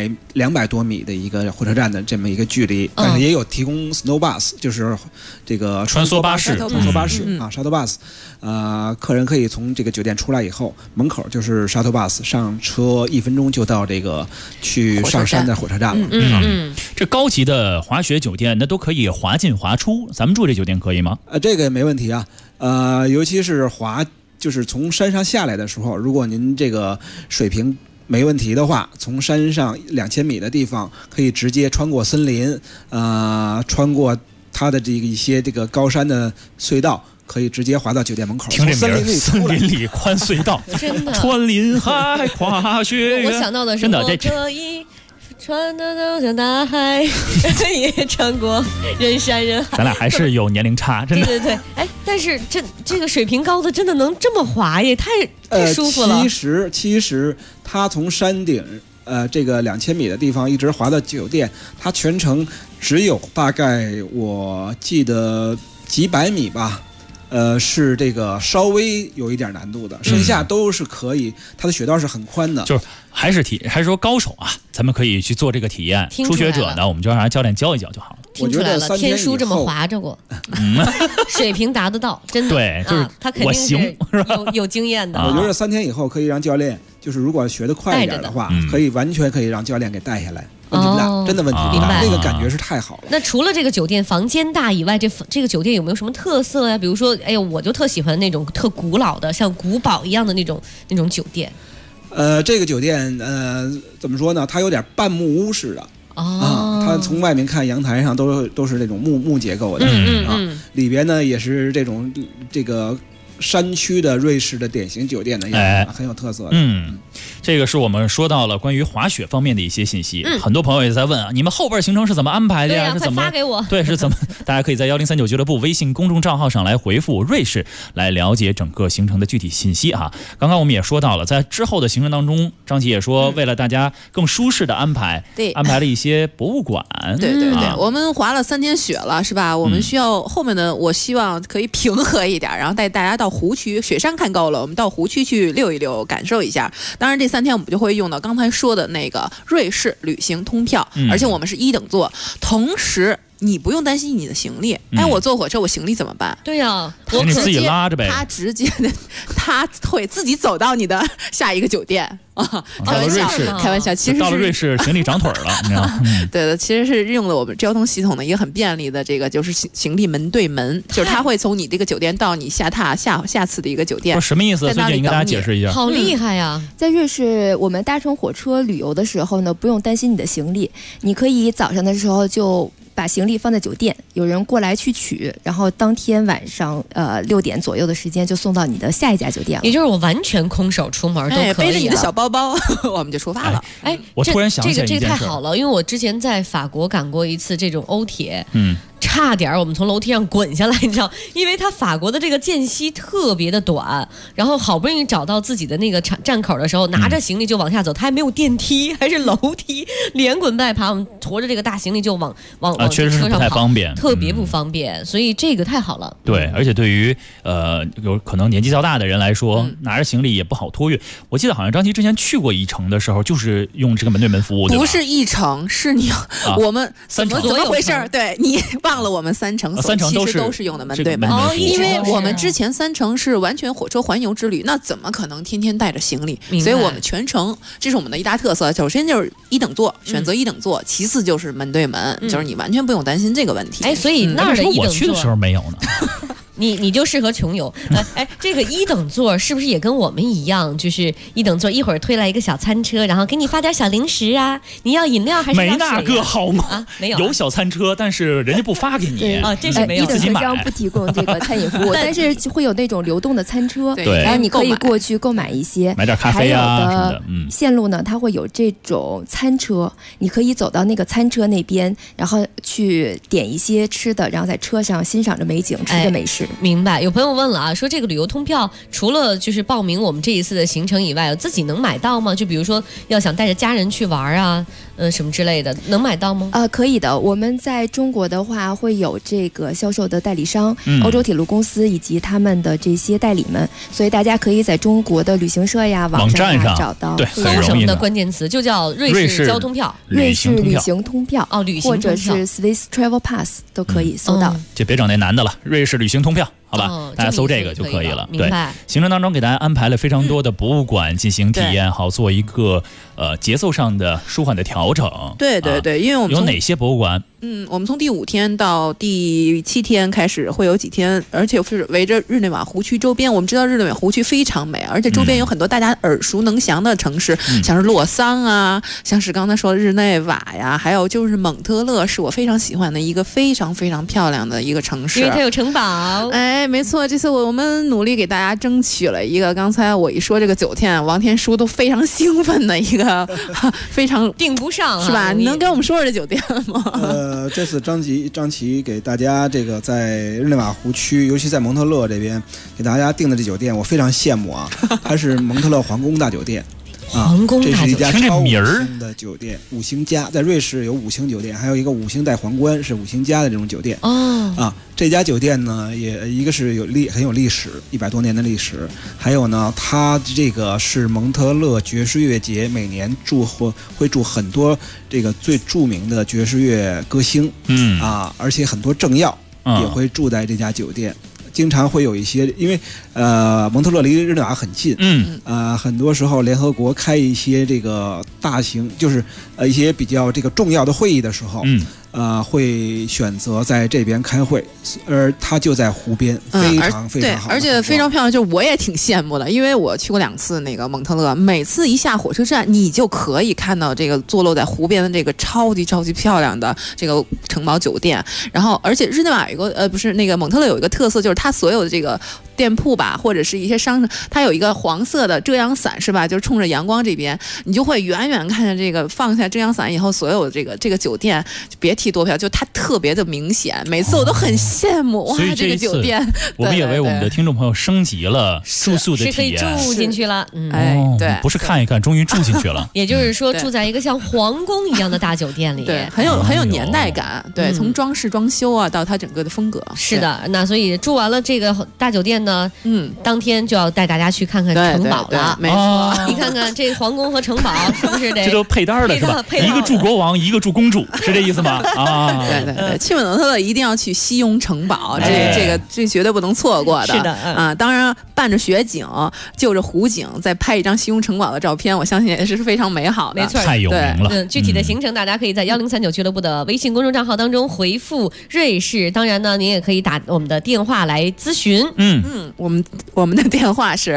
200多米的一个火车站的这么一个距离，但是也有提供 snow bus， 就是这个穿梭巴士 shuttle bus， 客人可以从这个酒店出来以后，门口就是 shuttle bus， 上车1分钟就到这个去上山的火车站了。 这高级的滑雪酒店那都可以滑进滑出，咱们住这酒店可以吗？ 这个没问题啊，尤其是就是从山上下来的时候，如果您这个水平没问题的话，从山上2000米的地方可以直接穿过森林，穿过它的一些高山的隧道，可以直接滑到酒店门口。 听这名，森林里宽隧道， 真的穿林海跨雪原。 我想到的是真的我可以穿得到向大海，也穿过人山人海。 咱俩还是有年龄差，真的。 对，哎，但是这个水平高的真的能这么滑，也太舒服了。 其实它从山顶这个2000米的地方一直滑到酒店，它全程只有大概我记得几百米吧。是这个稍微有一点难度的，剩下都是可以，它的雪道是很宽的。 就是还是说高手啊，咱们可以去做这个体验。初学者呢，我们就让教练教一教就好了。 听出来了，天书这么滑着过，水平达得到，真的。 对，就是他肯定是有经验的。 我觉得3天以后可以让教练，就是如果学得快一点的话，完全可以让教练给带下来。问题不大，真的问题不大，那个感觉是太好了。 那除了这个酒店房间大以外，这个酒店有没有什么特色呀？比如说，哎呦，我就特喜欢那种特古老的，像古堡一样的那种酒店。 这个酒店怎么说呢？它有点半木屋式的。它从外面看阳台上都是这种木结构的，里边呢也是这个山区的瑞士的典型酒店的样子，很有特色的。 这个是我们说到了关于滑雪方面的一些信息。很多朋友也在问啊，你们后边行程是怎么安排的呀？ 是怎么发给我？ 对，是怎么？大家可以在1039俱乐部微信公众账号上来回复瑞士，来了解整个行程的具体信息哈。刚刚我们也说到了，在之后的行程当中，张琪也说，为了大家更舒适的安排，安排了一些博物馆。 对，我们滑了3天雪了，是吧？我们需要后面的，我希望可以平和一点，然后带大家到湖区，雪山看够了，我们到湖区去溜一溜，感受一下。当然，这3天我们就会用到刚才说的那个瑞士旅行通票，而且我们是1等座，同时你不用担心你的行李。我坐火车，我行李怎么办？ 对呀， 我自己拉着呗。 他会自己走到你的下一个酒店啊！开玩笑，其实到了瑞士行李长腿了，你知道吗？ 对的，其实是用了我们交通系统的一个很便利的这个，就是行李门对门，就是他会从你这个酒店到你下次的一个酒店。 什么意思？崔姐，你给大家解释一下。 好厉害呀！ 在瑞士，我们搭乘火车旅游的时候呢，不用担心你的行李，你可以早上的时候就把行李放在酒店，有人过来去取，然后当天晚上6点左右的时间就送到你的下一家酒店了。 也就是我完全空手出门都可以， 背着你的小包包，我们就出发了。 我突然想起来一件事， 这个太好了，因为我之前在法国赶过一次这种欧铁，差点我们从楼梯上滚下来，你知道，因为它法国的这个间隙特别的短，然后好不容易找到自己的那个站口的时候，拿着行李就往下走，它还没有电梯，还是楼梯，连滚带爬，我们驮着这个大行李就往确实是不太方便， 特别不方便，所以这个太好了。 对，而且对于有可能年纪较大的人来说，拿着行李也不好托运。我记得好像张琪之前去过一程的时候，就是用这个门对门服务， 不是一程，是你我们怎么回事？对，你忘了我们3程都是用的门对门，因为我们之前3程是完全火车环游之旅，那怎么可能天天带着行李？所以我们全程，这是我们的一大特色。首先就是1等座，选择1等座，其次就是门对门，就是你完全不用担心这个问题。 所以那儿的1等座， 我去的时候没有呢。 你就适合穷游。这个1等座是不是也跟我们一样？就是1等座一会儿推来一个小餐车，然后给你发点小零食啊？你要饮料还是没那个好吗？ 没有， 有小餐车，但是人家不发给你这是没有。 1等车上不提供这个餐饮服务，但是会有那种流动的餐车，然后你可以过去购买一些， 买点咖啡啊什么的。线路呢，它会有这种餐车，你可以走到那个餐车那边，然后去点一些吃的，然后在车上欣赏着美景，吃着美食。 明白。有朋友问了啊，说这个旅游通票除了就是报名我们这一次的行程以外，自己能买到吗？就比如说要想带着家人去玩啊， 什么之类的，能买到吗？ 可以的。我们在中国的话会有这个销售的代理商，欧洲铁路公司以及他们的这些代理们，所以大家可以在中国的旅行社呀、网站上找到。 对， 搜什么的关键词就叫瑞士交通票、 瑞士旅行通票旅行通票或者是 Swiss Travel Pass 都可以搜到。 就别整那难的了，瑞士旅行通票。好吧，大家搜这个就可以了。 对， 行程当中给大家安排了非常多的博物馆进行体验，好做一个节奏上的舒缓的调整。 对对对，因为我们有哪些博物馆？ 我们从第5天到第7天开始会有几天，而且是围着日内瓦湖区周边。我们知道日内瓦湖区非常美，而且周边有很多大家耳熟能详的城市，像是洛桑啊，像是刚才说的日内瓦呀，还有就是蒙特勒，是我非常喜欢的一个非常非常漂亮的一个城市， 因为它有城堡。 没错，这次我们努力给大家争取了一个，刚才我一说这个9天，王天书都非常兴奋的一个，非常订不上， 是吧？你能跟我们说说这酒店吗？ 这次张琪给大家这个在日内瓦湖区，尤其在蒙特勒这边给大家订的这酒店，我非常羡慕啊！它是蒙特勒皇宫大酒店。 皇宫大酒店， 这是一家超5星的酒店，5星加，在瑞士有5星酒店，还有一个5星带皇冠是5星加的这种酒店。这家酒店呢，也一个是很有历史，100多年的历史，还有呢，它这个是蒙特勒爵士乐节，每年会驻很多这个最著名的爵士乐歌星，而且很多政要也会住在这家酒店。经常会有一些，因为蒙特勒离日内瓦很近，很多时候联合国开一些这个大型，就是一些比较这个重要的会议的时候，会选择在这边开会，而它就在湖边，非常非常好， 而且非常漂亮。就我也挺羡慕的，因为我去过2次那个蒙特勒，每次一下火车站，你就可以看到这个坐落在湖边的这个超级超级漂亮的这个城堡酒店。然后，而且日内瓦有一个不是那个蒙特勒有一个特色，就是它所有的这个店铺吧，或者是一些商城，它有一个黄色的遮阳伞，是吧？就是冲着阳光这边，你就会远远看见这个放下遮阳伞以后，所有的这个酒店，就别提多漂亮，就它特别的明显，每次我都很羡慕。哇，这个酒店， 我们也为我们的听众朋友升级了住宿的体验， 是可以住进去了。 对， 不是看一看，终于住进去了。 也就是说，住在一个像皇宫一样的大酒店里， 对，很有年代感。对，从装饰装修啊到它整个的风格。 是的，那所以住完了这个大酒店呢，当天就要带大家去看看城堡了。 没错， 你看看这皇宫和城堡是不是得？ 这都配单的是吧？一个住国王，一个住公主，是这意思吗？ 对，去蒙特勒一定要去西雍城堡，这绝对不能错过的。 是的， 当然伴着雪景，就着湖景，再拍一张西雍城堡的照片，我相信也是非常美好的。 没错， 太有名了。 具体的行程大家可以在1039俱乐部的微信公众账号当中回复瑞士。当然呢，您也可以打我们的电话来咨询。 我们的电话是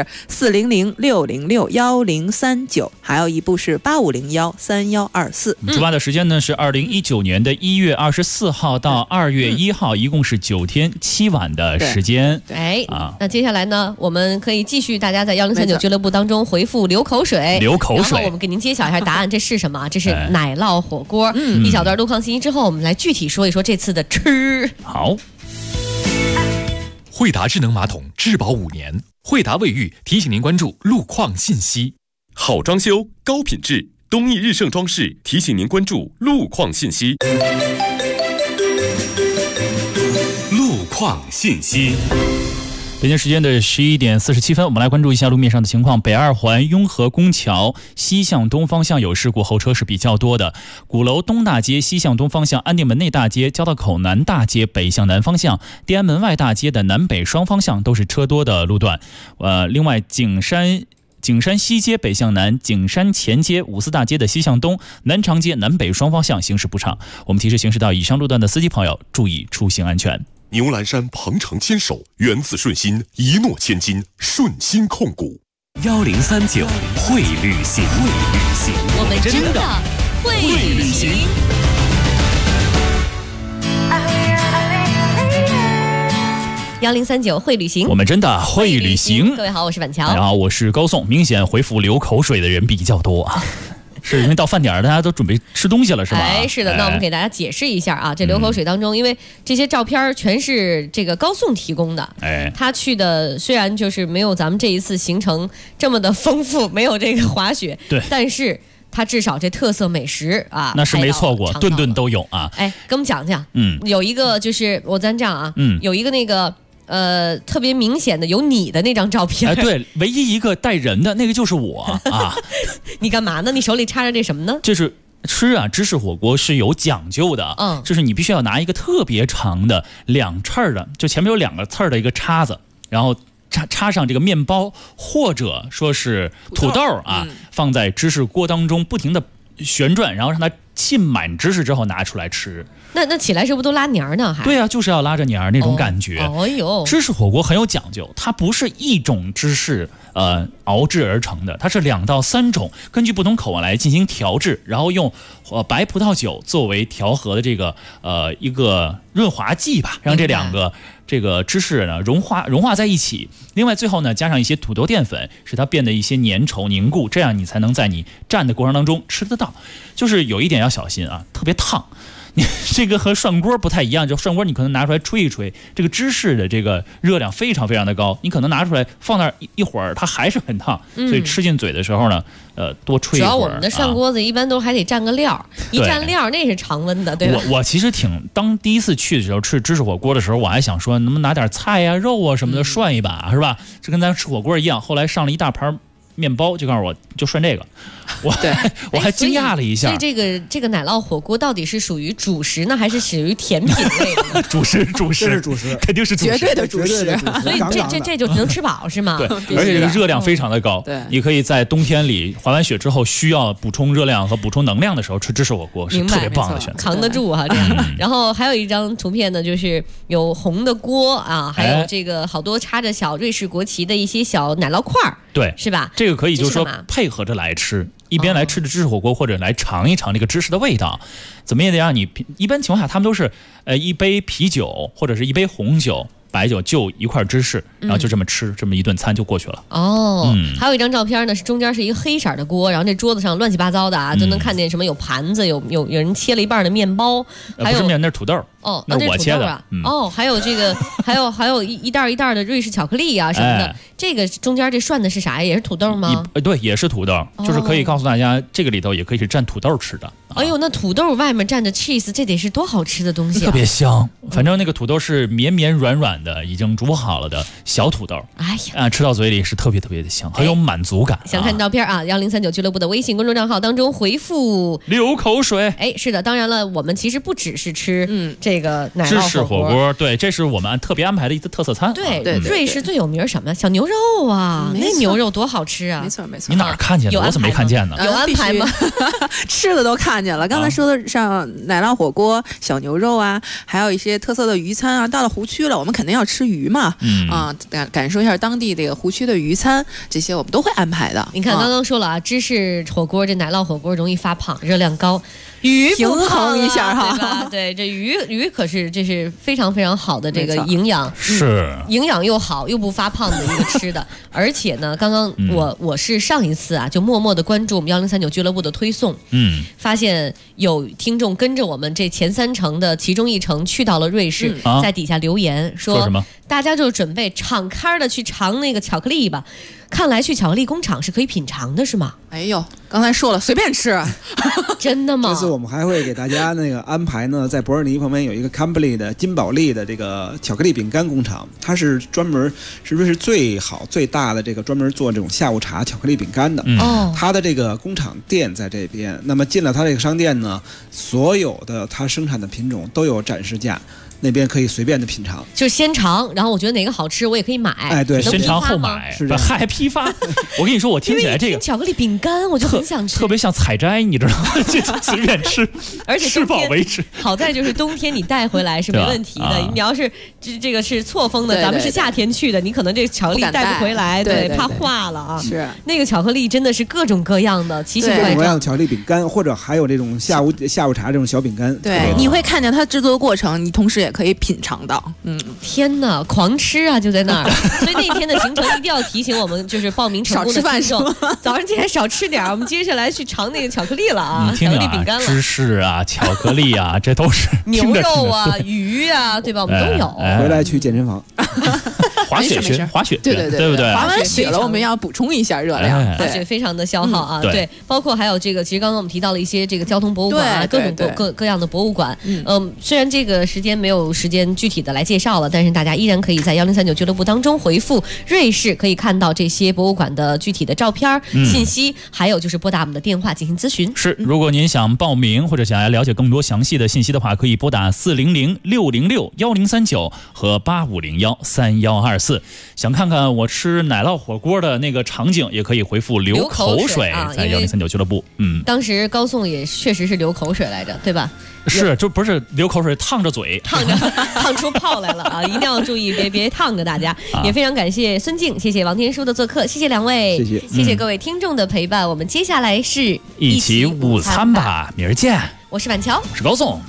400-606-1039，还有一部是8501-3124。 出发的时间呢是2019年的1月24号到2月1号，一共是9天7晚的时间。 那接下来呢，我们可以继续大家在1039俱乐部当中回复流口水，然后我们给您揭晓一下答案，这是什么？这是奶酪火锅。一小段路况信息之后，我们来具体说一说这次的吃。 好。 惠达智能马桶质保5年，惠达卫浴提醒您关注路况信息。好装修高品质，东益日盛装饰提醒您关注路况信息。路况信息。 北京时间的11点47分，我们来关注一下路面上的情况。北二环雍和宫桥西向东方向有事故，后车是比较多的。鼓楼东大街西向东方向，安定门内大街交道口南大街北向南方向，天安门外大街的南北双方向都是车多的路段。另外景山西街北向南，景山前街五四大街的西向东，南长街南北双方向行驶不畅。我们提示行驶到以上路段的司机朋友注意出行安全。 牛栏山鹏程牵手，源自顺心，一诺千金，顺心控股。 1039会旅行， 我们真的会旅行。 1039会旅行， 我们真的会旅行。 各位好，我是板桥。 大家好，我是高颂。明显回复流口水的人比较多啊。是因为到饭点大家都准备吃东西了，是吧？ 是的。那我们给大家解释一下啊，这流口水当中，因为这些照片全是这个高颂提供的，他去的虽然就是没有咱们这一次行程这么的丰富，没有这个滑雪， 对， 但是它至少这特色美食啊， 那是没错过，顿顿都有啊。 哎，给我们讲讲，有一个就是咱这样啊，有一个那个特别明显的有你的那张照片。 哎，对，唯一一个带人的那个就是我啊。 你干嘛呢？你手里插着这什么呢？ 这是吃啊，芝士火锅是有讲究的，就是你必须要拿一个特别长的2刺的，就前面有2个刺的一个叉子，然后插上这个面包或者说是土豆啊，放在芝士锅当中不停的旋转，然后让它浸满芝士之后拿出来吃。 那起来是不是都拉黏呢？还对啊，就是要拉着黏那种感觉。 哦呦， 芝士火锅很有讲究，它不是一种芝士熬制而成的，它是2到3种，根据不同口味来进行调制，然后用白葡萄酒作为调和的这个一个润滑剂吧，让这2个这个芝士呢融化在一起。另外最后呢加上一些土豆淀粉，使它变得一些粘稠凝固，这样你才能在你蘸的过程当中吃得到。就是有一点要小心啊，特别烫。你这个和涮锅不太一样，就涮锅你可能拿出来吹一吹，这个芝士的这个热量非常非常的高，你可能拿出来放那儿一会儿它还是很烫，所以吃进嘴的时候呢多吹一会儿。 主要我们的涮锅子一般都还得蘸个料，一蘸料那是常温的，对吧？ 我其实当第一次去的时候吃芝士火锅的时候，我还想说能不能拿点菜呀肉啊什么的涮一把，是吧？这跟咱吃火锅一样。后来上了一大盘面包，就告诉我就涮这个，我还惊讶了一下。 所以这个奶酪火锅到底是属于主食呢，还是属于甜品类的呢？ 主食，肯定是主食， 绝对的主食。 所以这就能吃饱是吗？ 对，而且热量非常的高。 对， 你可以在冬天里滑完雪之后需要补充热量和补充能量的时候吃芝士火锅是特别棒的选择， 扛得住哈这样。然后还有一张图片呢，就是有红的锅啊，还有这个好多插着小瑞士国旗的一些小奶酪块儿， 对， 是吧？ 这个可以就是说配合着来吃，一边来吃的芝士火锅，或者来尝一尝这个芝士的味道，怎么也得让你一般情况下他们都是一杯啤酒或者是一杯红酒。白酒就一块芝士，然后就这么吃，这么一顿餐就过去了。 还有一张照片呢，是中间是一个黑色的锅，然后这桌子上乱七八糟的啊，就能看见什么有盘子，有人切了一半的面包，还有不是面，那是土豆。那是我切的。 还有这个，还有一袋一袋的瑞士巧克力啊什么的。这个中间这涮的是啥呀？也是土豆吗？ 对，也是土豆，就是可以告诉大家，这个里头也可以是蘸土豆吃的。 哎呦，那土豆外面蘸着 cheese， 这得是多好吃的东西啊！ 特别香，反正那个土豆是绵绵软软的，已经煮好了的小土豆。 哎呀， 吃到嘴里是特别特别的香，很有满足感。 想看照片啊，1039俱乐部的微信公众账号当中回复流口水。 哎，是的，当然了，我们其实不只是吃这个奶酪芝士火锅，对，这是我们特别安排的一个特色餐。 对，瑞士最有名什么？小牛肉啊，那牛肉多好吃啊！ 没错。 你哪儿看见的？我怎么没看见呢？ 有安排吗？ 吃的都看见了。刚才说的像奶酪火锅、小牛肉啊，还有一些特色的鱼餐啊。到了湖区了，我们肯定要吃鱼嘛，感受一下当地这个湖区的鱼餐，这些我们都会安排的。 你看，刚刚说了啊，芝士火锅这奶酪火锅容易发胖，热量高。鱼平衡一下哈， 对，这鱼可是这是非常非常好的这个营养， 是营养又好又不发胖的一个吃的。而且呢，刚刚我是上一次啊，就默默的关注我们1039俱乐部的推送，发现有听众跟着我们这前3城的其中1城去到了瑞士，在底下留言说什么？ 大家就准备敞开的去尝那个巧克力吧。看来去巧克力工厂是可以品尝的，是吗？ 哎呦，刚才说了随便吃， 真的吗？ 这次我们还会给大家那个安排呢，在伯尔尼旁边有一个坎布利的金宝利的这个巧克力饼干工厂，它是专门是瑞士最好最大的这个专门做这种下午茶巧克力饼干的。它的这个工厂店在这边，那么进了它这个商店呢，所有的它生产的品种都有展示架。那边可以随便的品尝， 就是先尝，然后我觉得哪个好吃，我也可以买。 哎，对， 先尝后买， 是这还批发。我跟你说，我听起来这个巧克力饼干，我就很想吃， 特别像采摘，你知道吗？就随便吃， 而且吃饱为止。 好在就是冬天你带回来是没问题的。你要是这个是错峰的，咱们是夏天去的，你可能这巧克力带不回来，对，怕化了啊。 是那个巧克力真的是各种各样的，奇形怪状。 各种各样的巧克力饼干，或者还有这种下午茶这种小饼干。 对，你会看见它制作的过程，你同时也可以品尝到。 天哪，狂吃啊，就在那儿。所以那天的行程一定要提醒我们，就是报名成功的听众，早上起来少吃点。我们接下来去尝那个巧克力了啊，巧克力饼干了， 芝士啊，巧克力啊，这都是牛肉啊、鱼啊，对吧？我们都有。 回来去健身房。 滑雪去，滑雪， 对不对？ 滑完雪了，我们要补充一下热量。 滑雪非常的消耗啊，对，包括还有这个，其实刚刚我们提到了一些这个交通博物馆啊，各种各样的博物馆。虽然这个时间没有时间具体的来介绍了，但是大家依然可以在1039俱乐部当中回复瑞士，可以看到这些博物馆的具体的照片、信息，还有就是拨打我们的电话进行咨询。 是，如果您想报名或者想要了解更多详细的信息的话，可以拨打400-606-1039和8501-3124。想看看我吃奶酪火锅的那个场景，也可以回复流口水，在1039俱乐部。 当时高颂也确实是流口水来着，对吧？ 是，就不是流口水，烫着嘴， 烫出泡来了啊！一定要注意，别烫着大家。也非常感谢孙静，谢谢王天书的做客，谢谢两位，谢谢各位听众的陪伴。我们接下来是一起午餐吧，明儿见。 我是板桥， 我是高颂。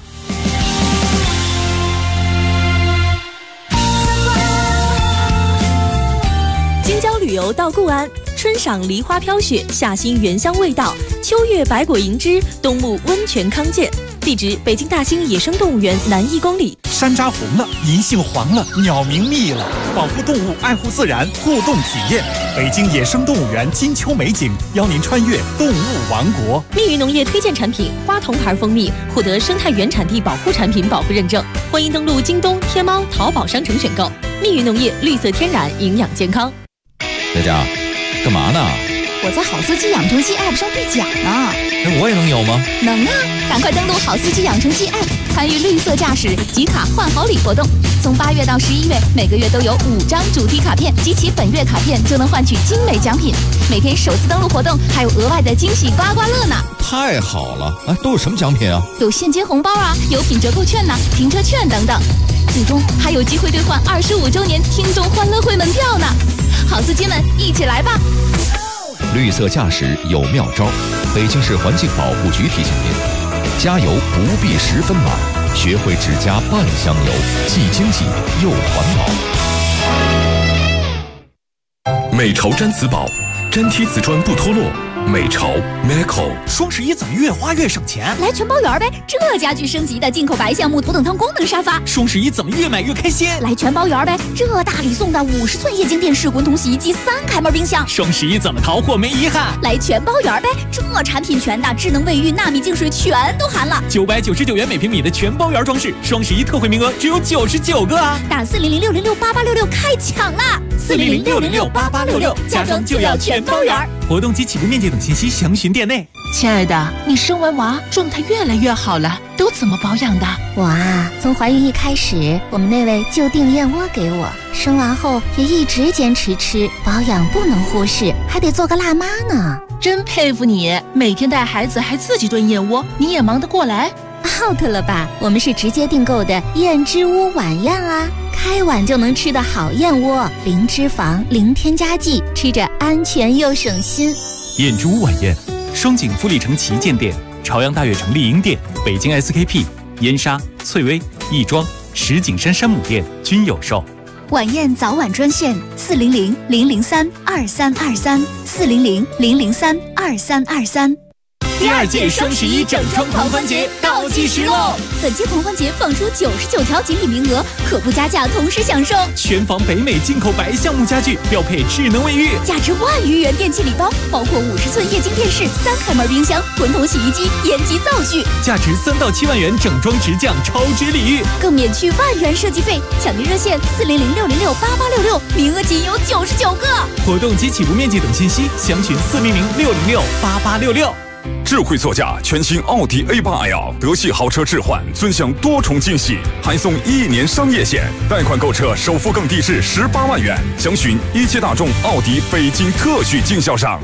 京郊旅游到固安，春赏梨花飘雪，夏欣原香味道，秋月百果盈枝，冬沐温泉康健。地址：北京大兴野生动物园南1公里。 山楂红了，银杏黄了，鸟鸣密了，保护动物，爱护自然，互动体验。北京野生动物园金秋美景，邀您穿越动物王国。 蜜鱼农业推荐产品花童牌蜂蜜获得生态原产地保护产品保护认证，欢迎登录京东、天猫、淘宝商城选购。蜜鱼农业绿色天然，营养健康。 佳佳，干嘛呢？ 我在好司机养成记 App 上兑奖呢。 那我也能有吗？ 能啊！赶快登录好司机养成记 App， 参与绿色驾驶集卡换好礼活动。从8月到11月，每个月都有5张主题卡片，集齐本月卡片就能换取精美奖品。每天首次登录活动还有额外的惊喜刮刮乐呢！ 太好了！都有什么奖品啊？ 有现金红包啊，有品折扣券呐、停车券等等。最终还有机会兑换25周年听众欢乐会门票呢！好司机们，一起来吧！ 绿色驾驶有妙招，北京市环境保护局提醒您：加油不必10分满，学会只加半箱油，既经济又环保。美潮毡瓷宝，粘贴瓷砖不脱落。美潮 Meco， 双11怎么越花越省钱？ 来全包圆呗！这家具升级的进口白橡木头等舱功能沙发。 双11怎么越买越开心？ 来全包圆呗！这大礼送的50寸液晶电视、滚筒洗衣机、3开门冰箱。 双11怎么淘货没遗憾？ 来全包圆呗！这产品全的，智能卫浴、纳米净水全都含了。 999元每平米的全包圆装饰，双11特惠名额只有99个啊！ 打400-606-8866开抢啦！400-606-8866，家装就要全包圆。 活动及起步面积等信息详询店内。 亲爱的，你生完娃状态越来越好了，都怎么保养的？ 我啊，从怀孕一开始，我们那位就订燕窝给我，生完后也一直坚持吃，保养不能忽视，还得做个辣妈呢。 真佩服你，每天带孩子还自己炖燕窝，你也忙得过来 ？out 了吧？我们是直接订购的燕之屋晚宴啊，开碗就能吃的好燕窝，零脂肪、零添加剂，吃着安全又省心。 燕之屋晚宴，双井富力城旗舰店、朝阳大悦城丽婴店、北京 SKP、燕莎、翠微、亦庄、石景山山姆店均有售。 晚宴早晚专线400-003-2323，400-003-2323。 第2届双11整装狂欢节倒计时喽！ 本届狂欢节放出99条锦鲤名额，可不加价同时享受全房北美进口白橡木家具，标配智能卫浴， 价值1万余元电器礼包，包括50寸液晶电视、3开门冰箱、滚筒洗衣机、烟机灶具， 价值3到7万元整装直降超值礼遇， 更免去1万元设计费。抢订热线400-606-8866，名额仅有99个。 活动及起步面积等信息详询400-606-8866。 智慧座驾全新奥迪 A8L 德系豪车置换，尊享多重惊喜，还送1年商业险，贷款购车首付更低至18万元。详询一汽大众奥迪北京特许经销商。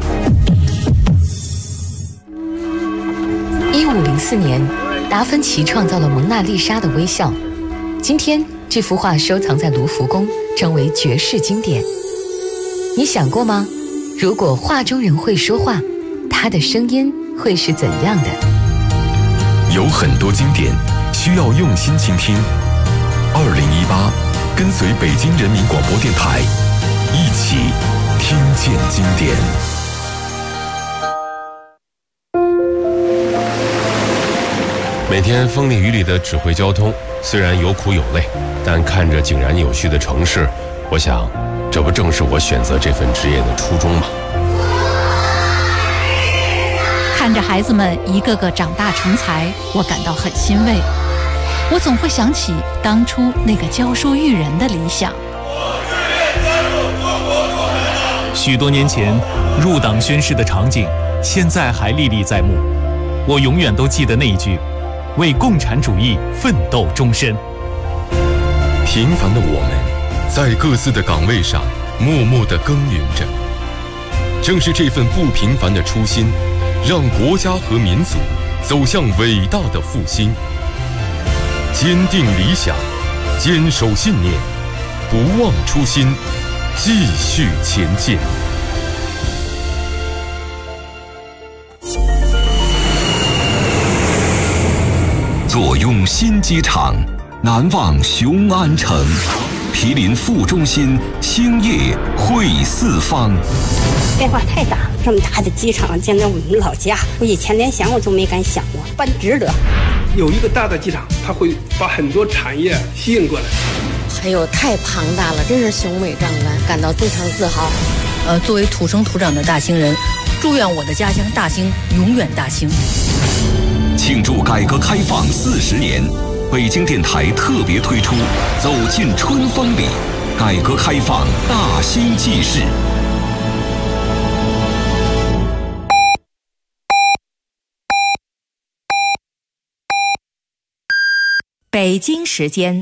1504年，达芬奇创造了蒙娜丽莎的微笑。今天，这幅画收藏在卢浮宫，成为绝世经典。你想过吗？如果画中人会说话，他的声音会是怎样的？ 有很多经典需要用心倾听， 跟随北京人民广播电台，一起听见经典。 每天风里雨里的指挥交通，虽然有苦有累，但看着井然有序的城市，我想，这不正是我选择这份职业的初衷吗？ 看着孩子们一个个长大成才，我感到很欣慰。我总会想起当初那个教书育人的理想。 许多年前入党宣誓的场景，现在还历历在目。我永远都记得那一句：为共产主义奋斗终身。 平凡的我们，在各自的岗位上默默地耕耘着。正是这份不平凡的初心，让国家和民族走向伟大的复兴。坚定理想，坚守信念，不忘初心，继续前进。 坐拥新机场，难忘雄安城。毗邻副中心，兴业汇四方。 变化太大，这么大的机场建在我们老家，我以前连想我都没敢想过，办值得。 有一个大的机场，它会把很多产业吸引过来。 还有太庞大了，真是雄伟壮观，感到非常自豪。 作为土生土长的大兴人，祝愿我的家乡大兴永远大兴。 庆祝改革开放40年，北京电台特别推出《走进春风里》，改革开放大兴纪事。 北京时间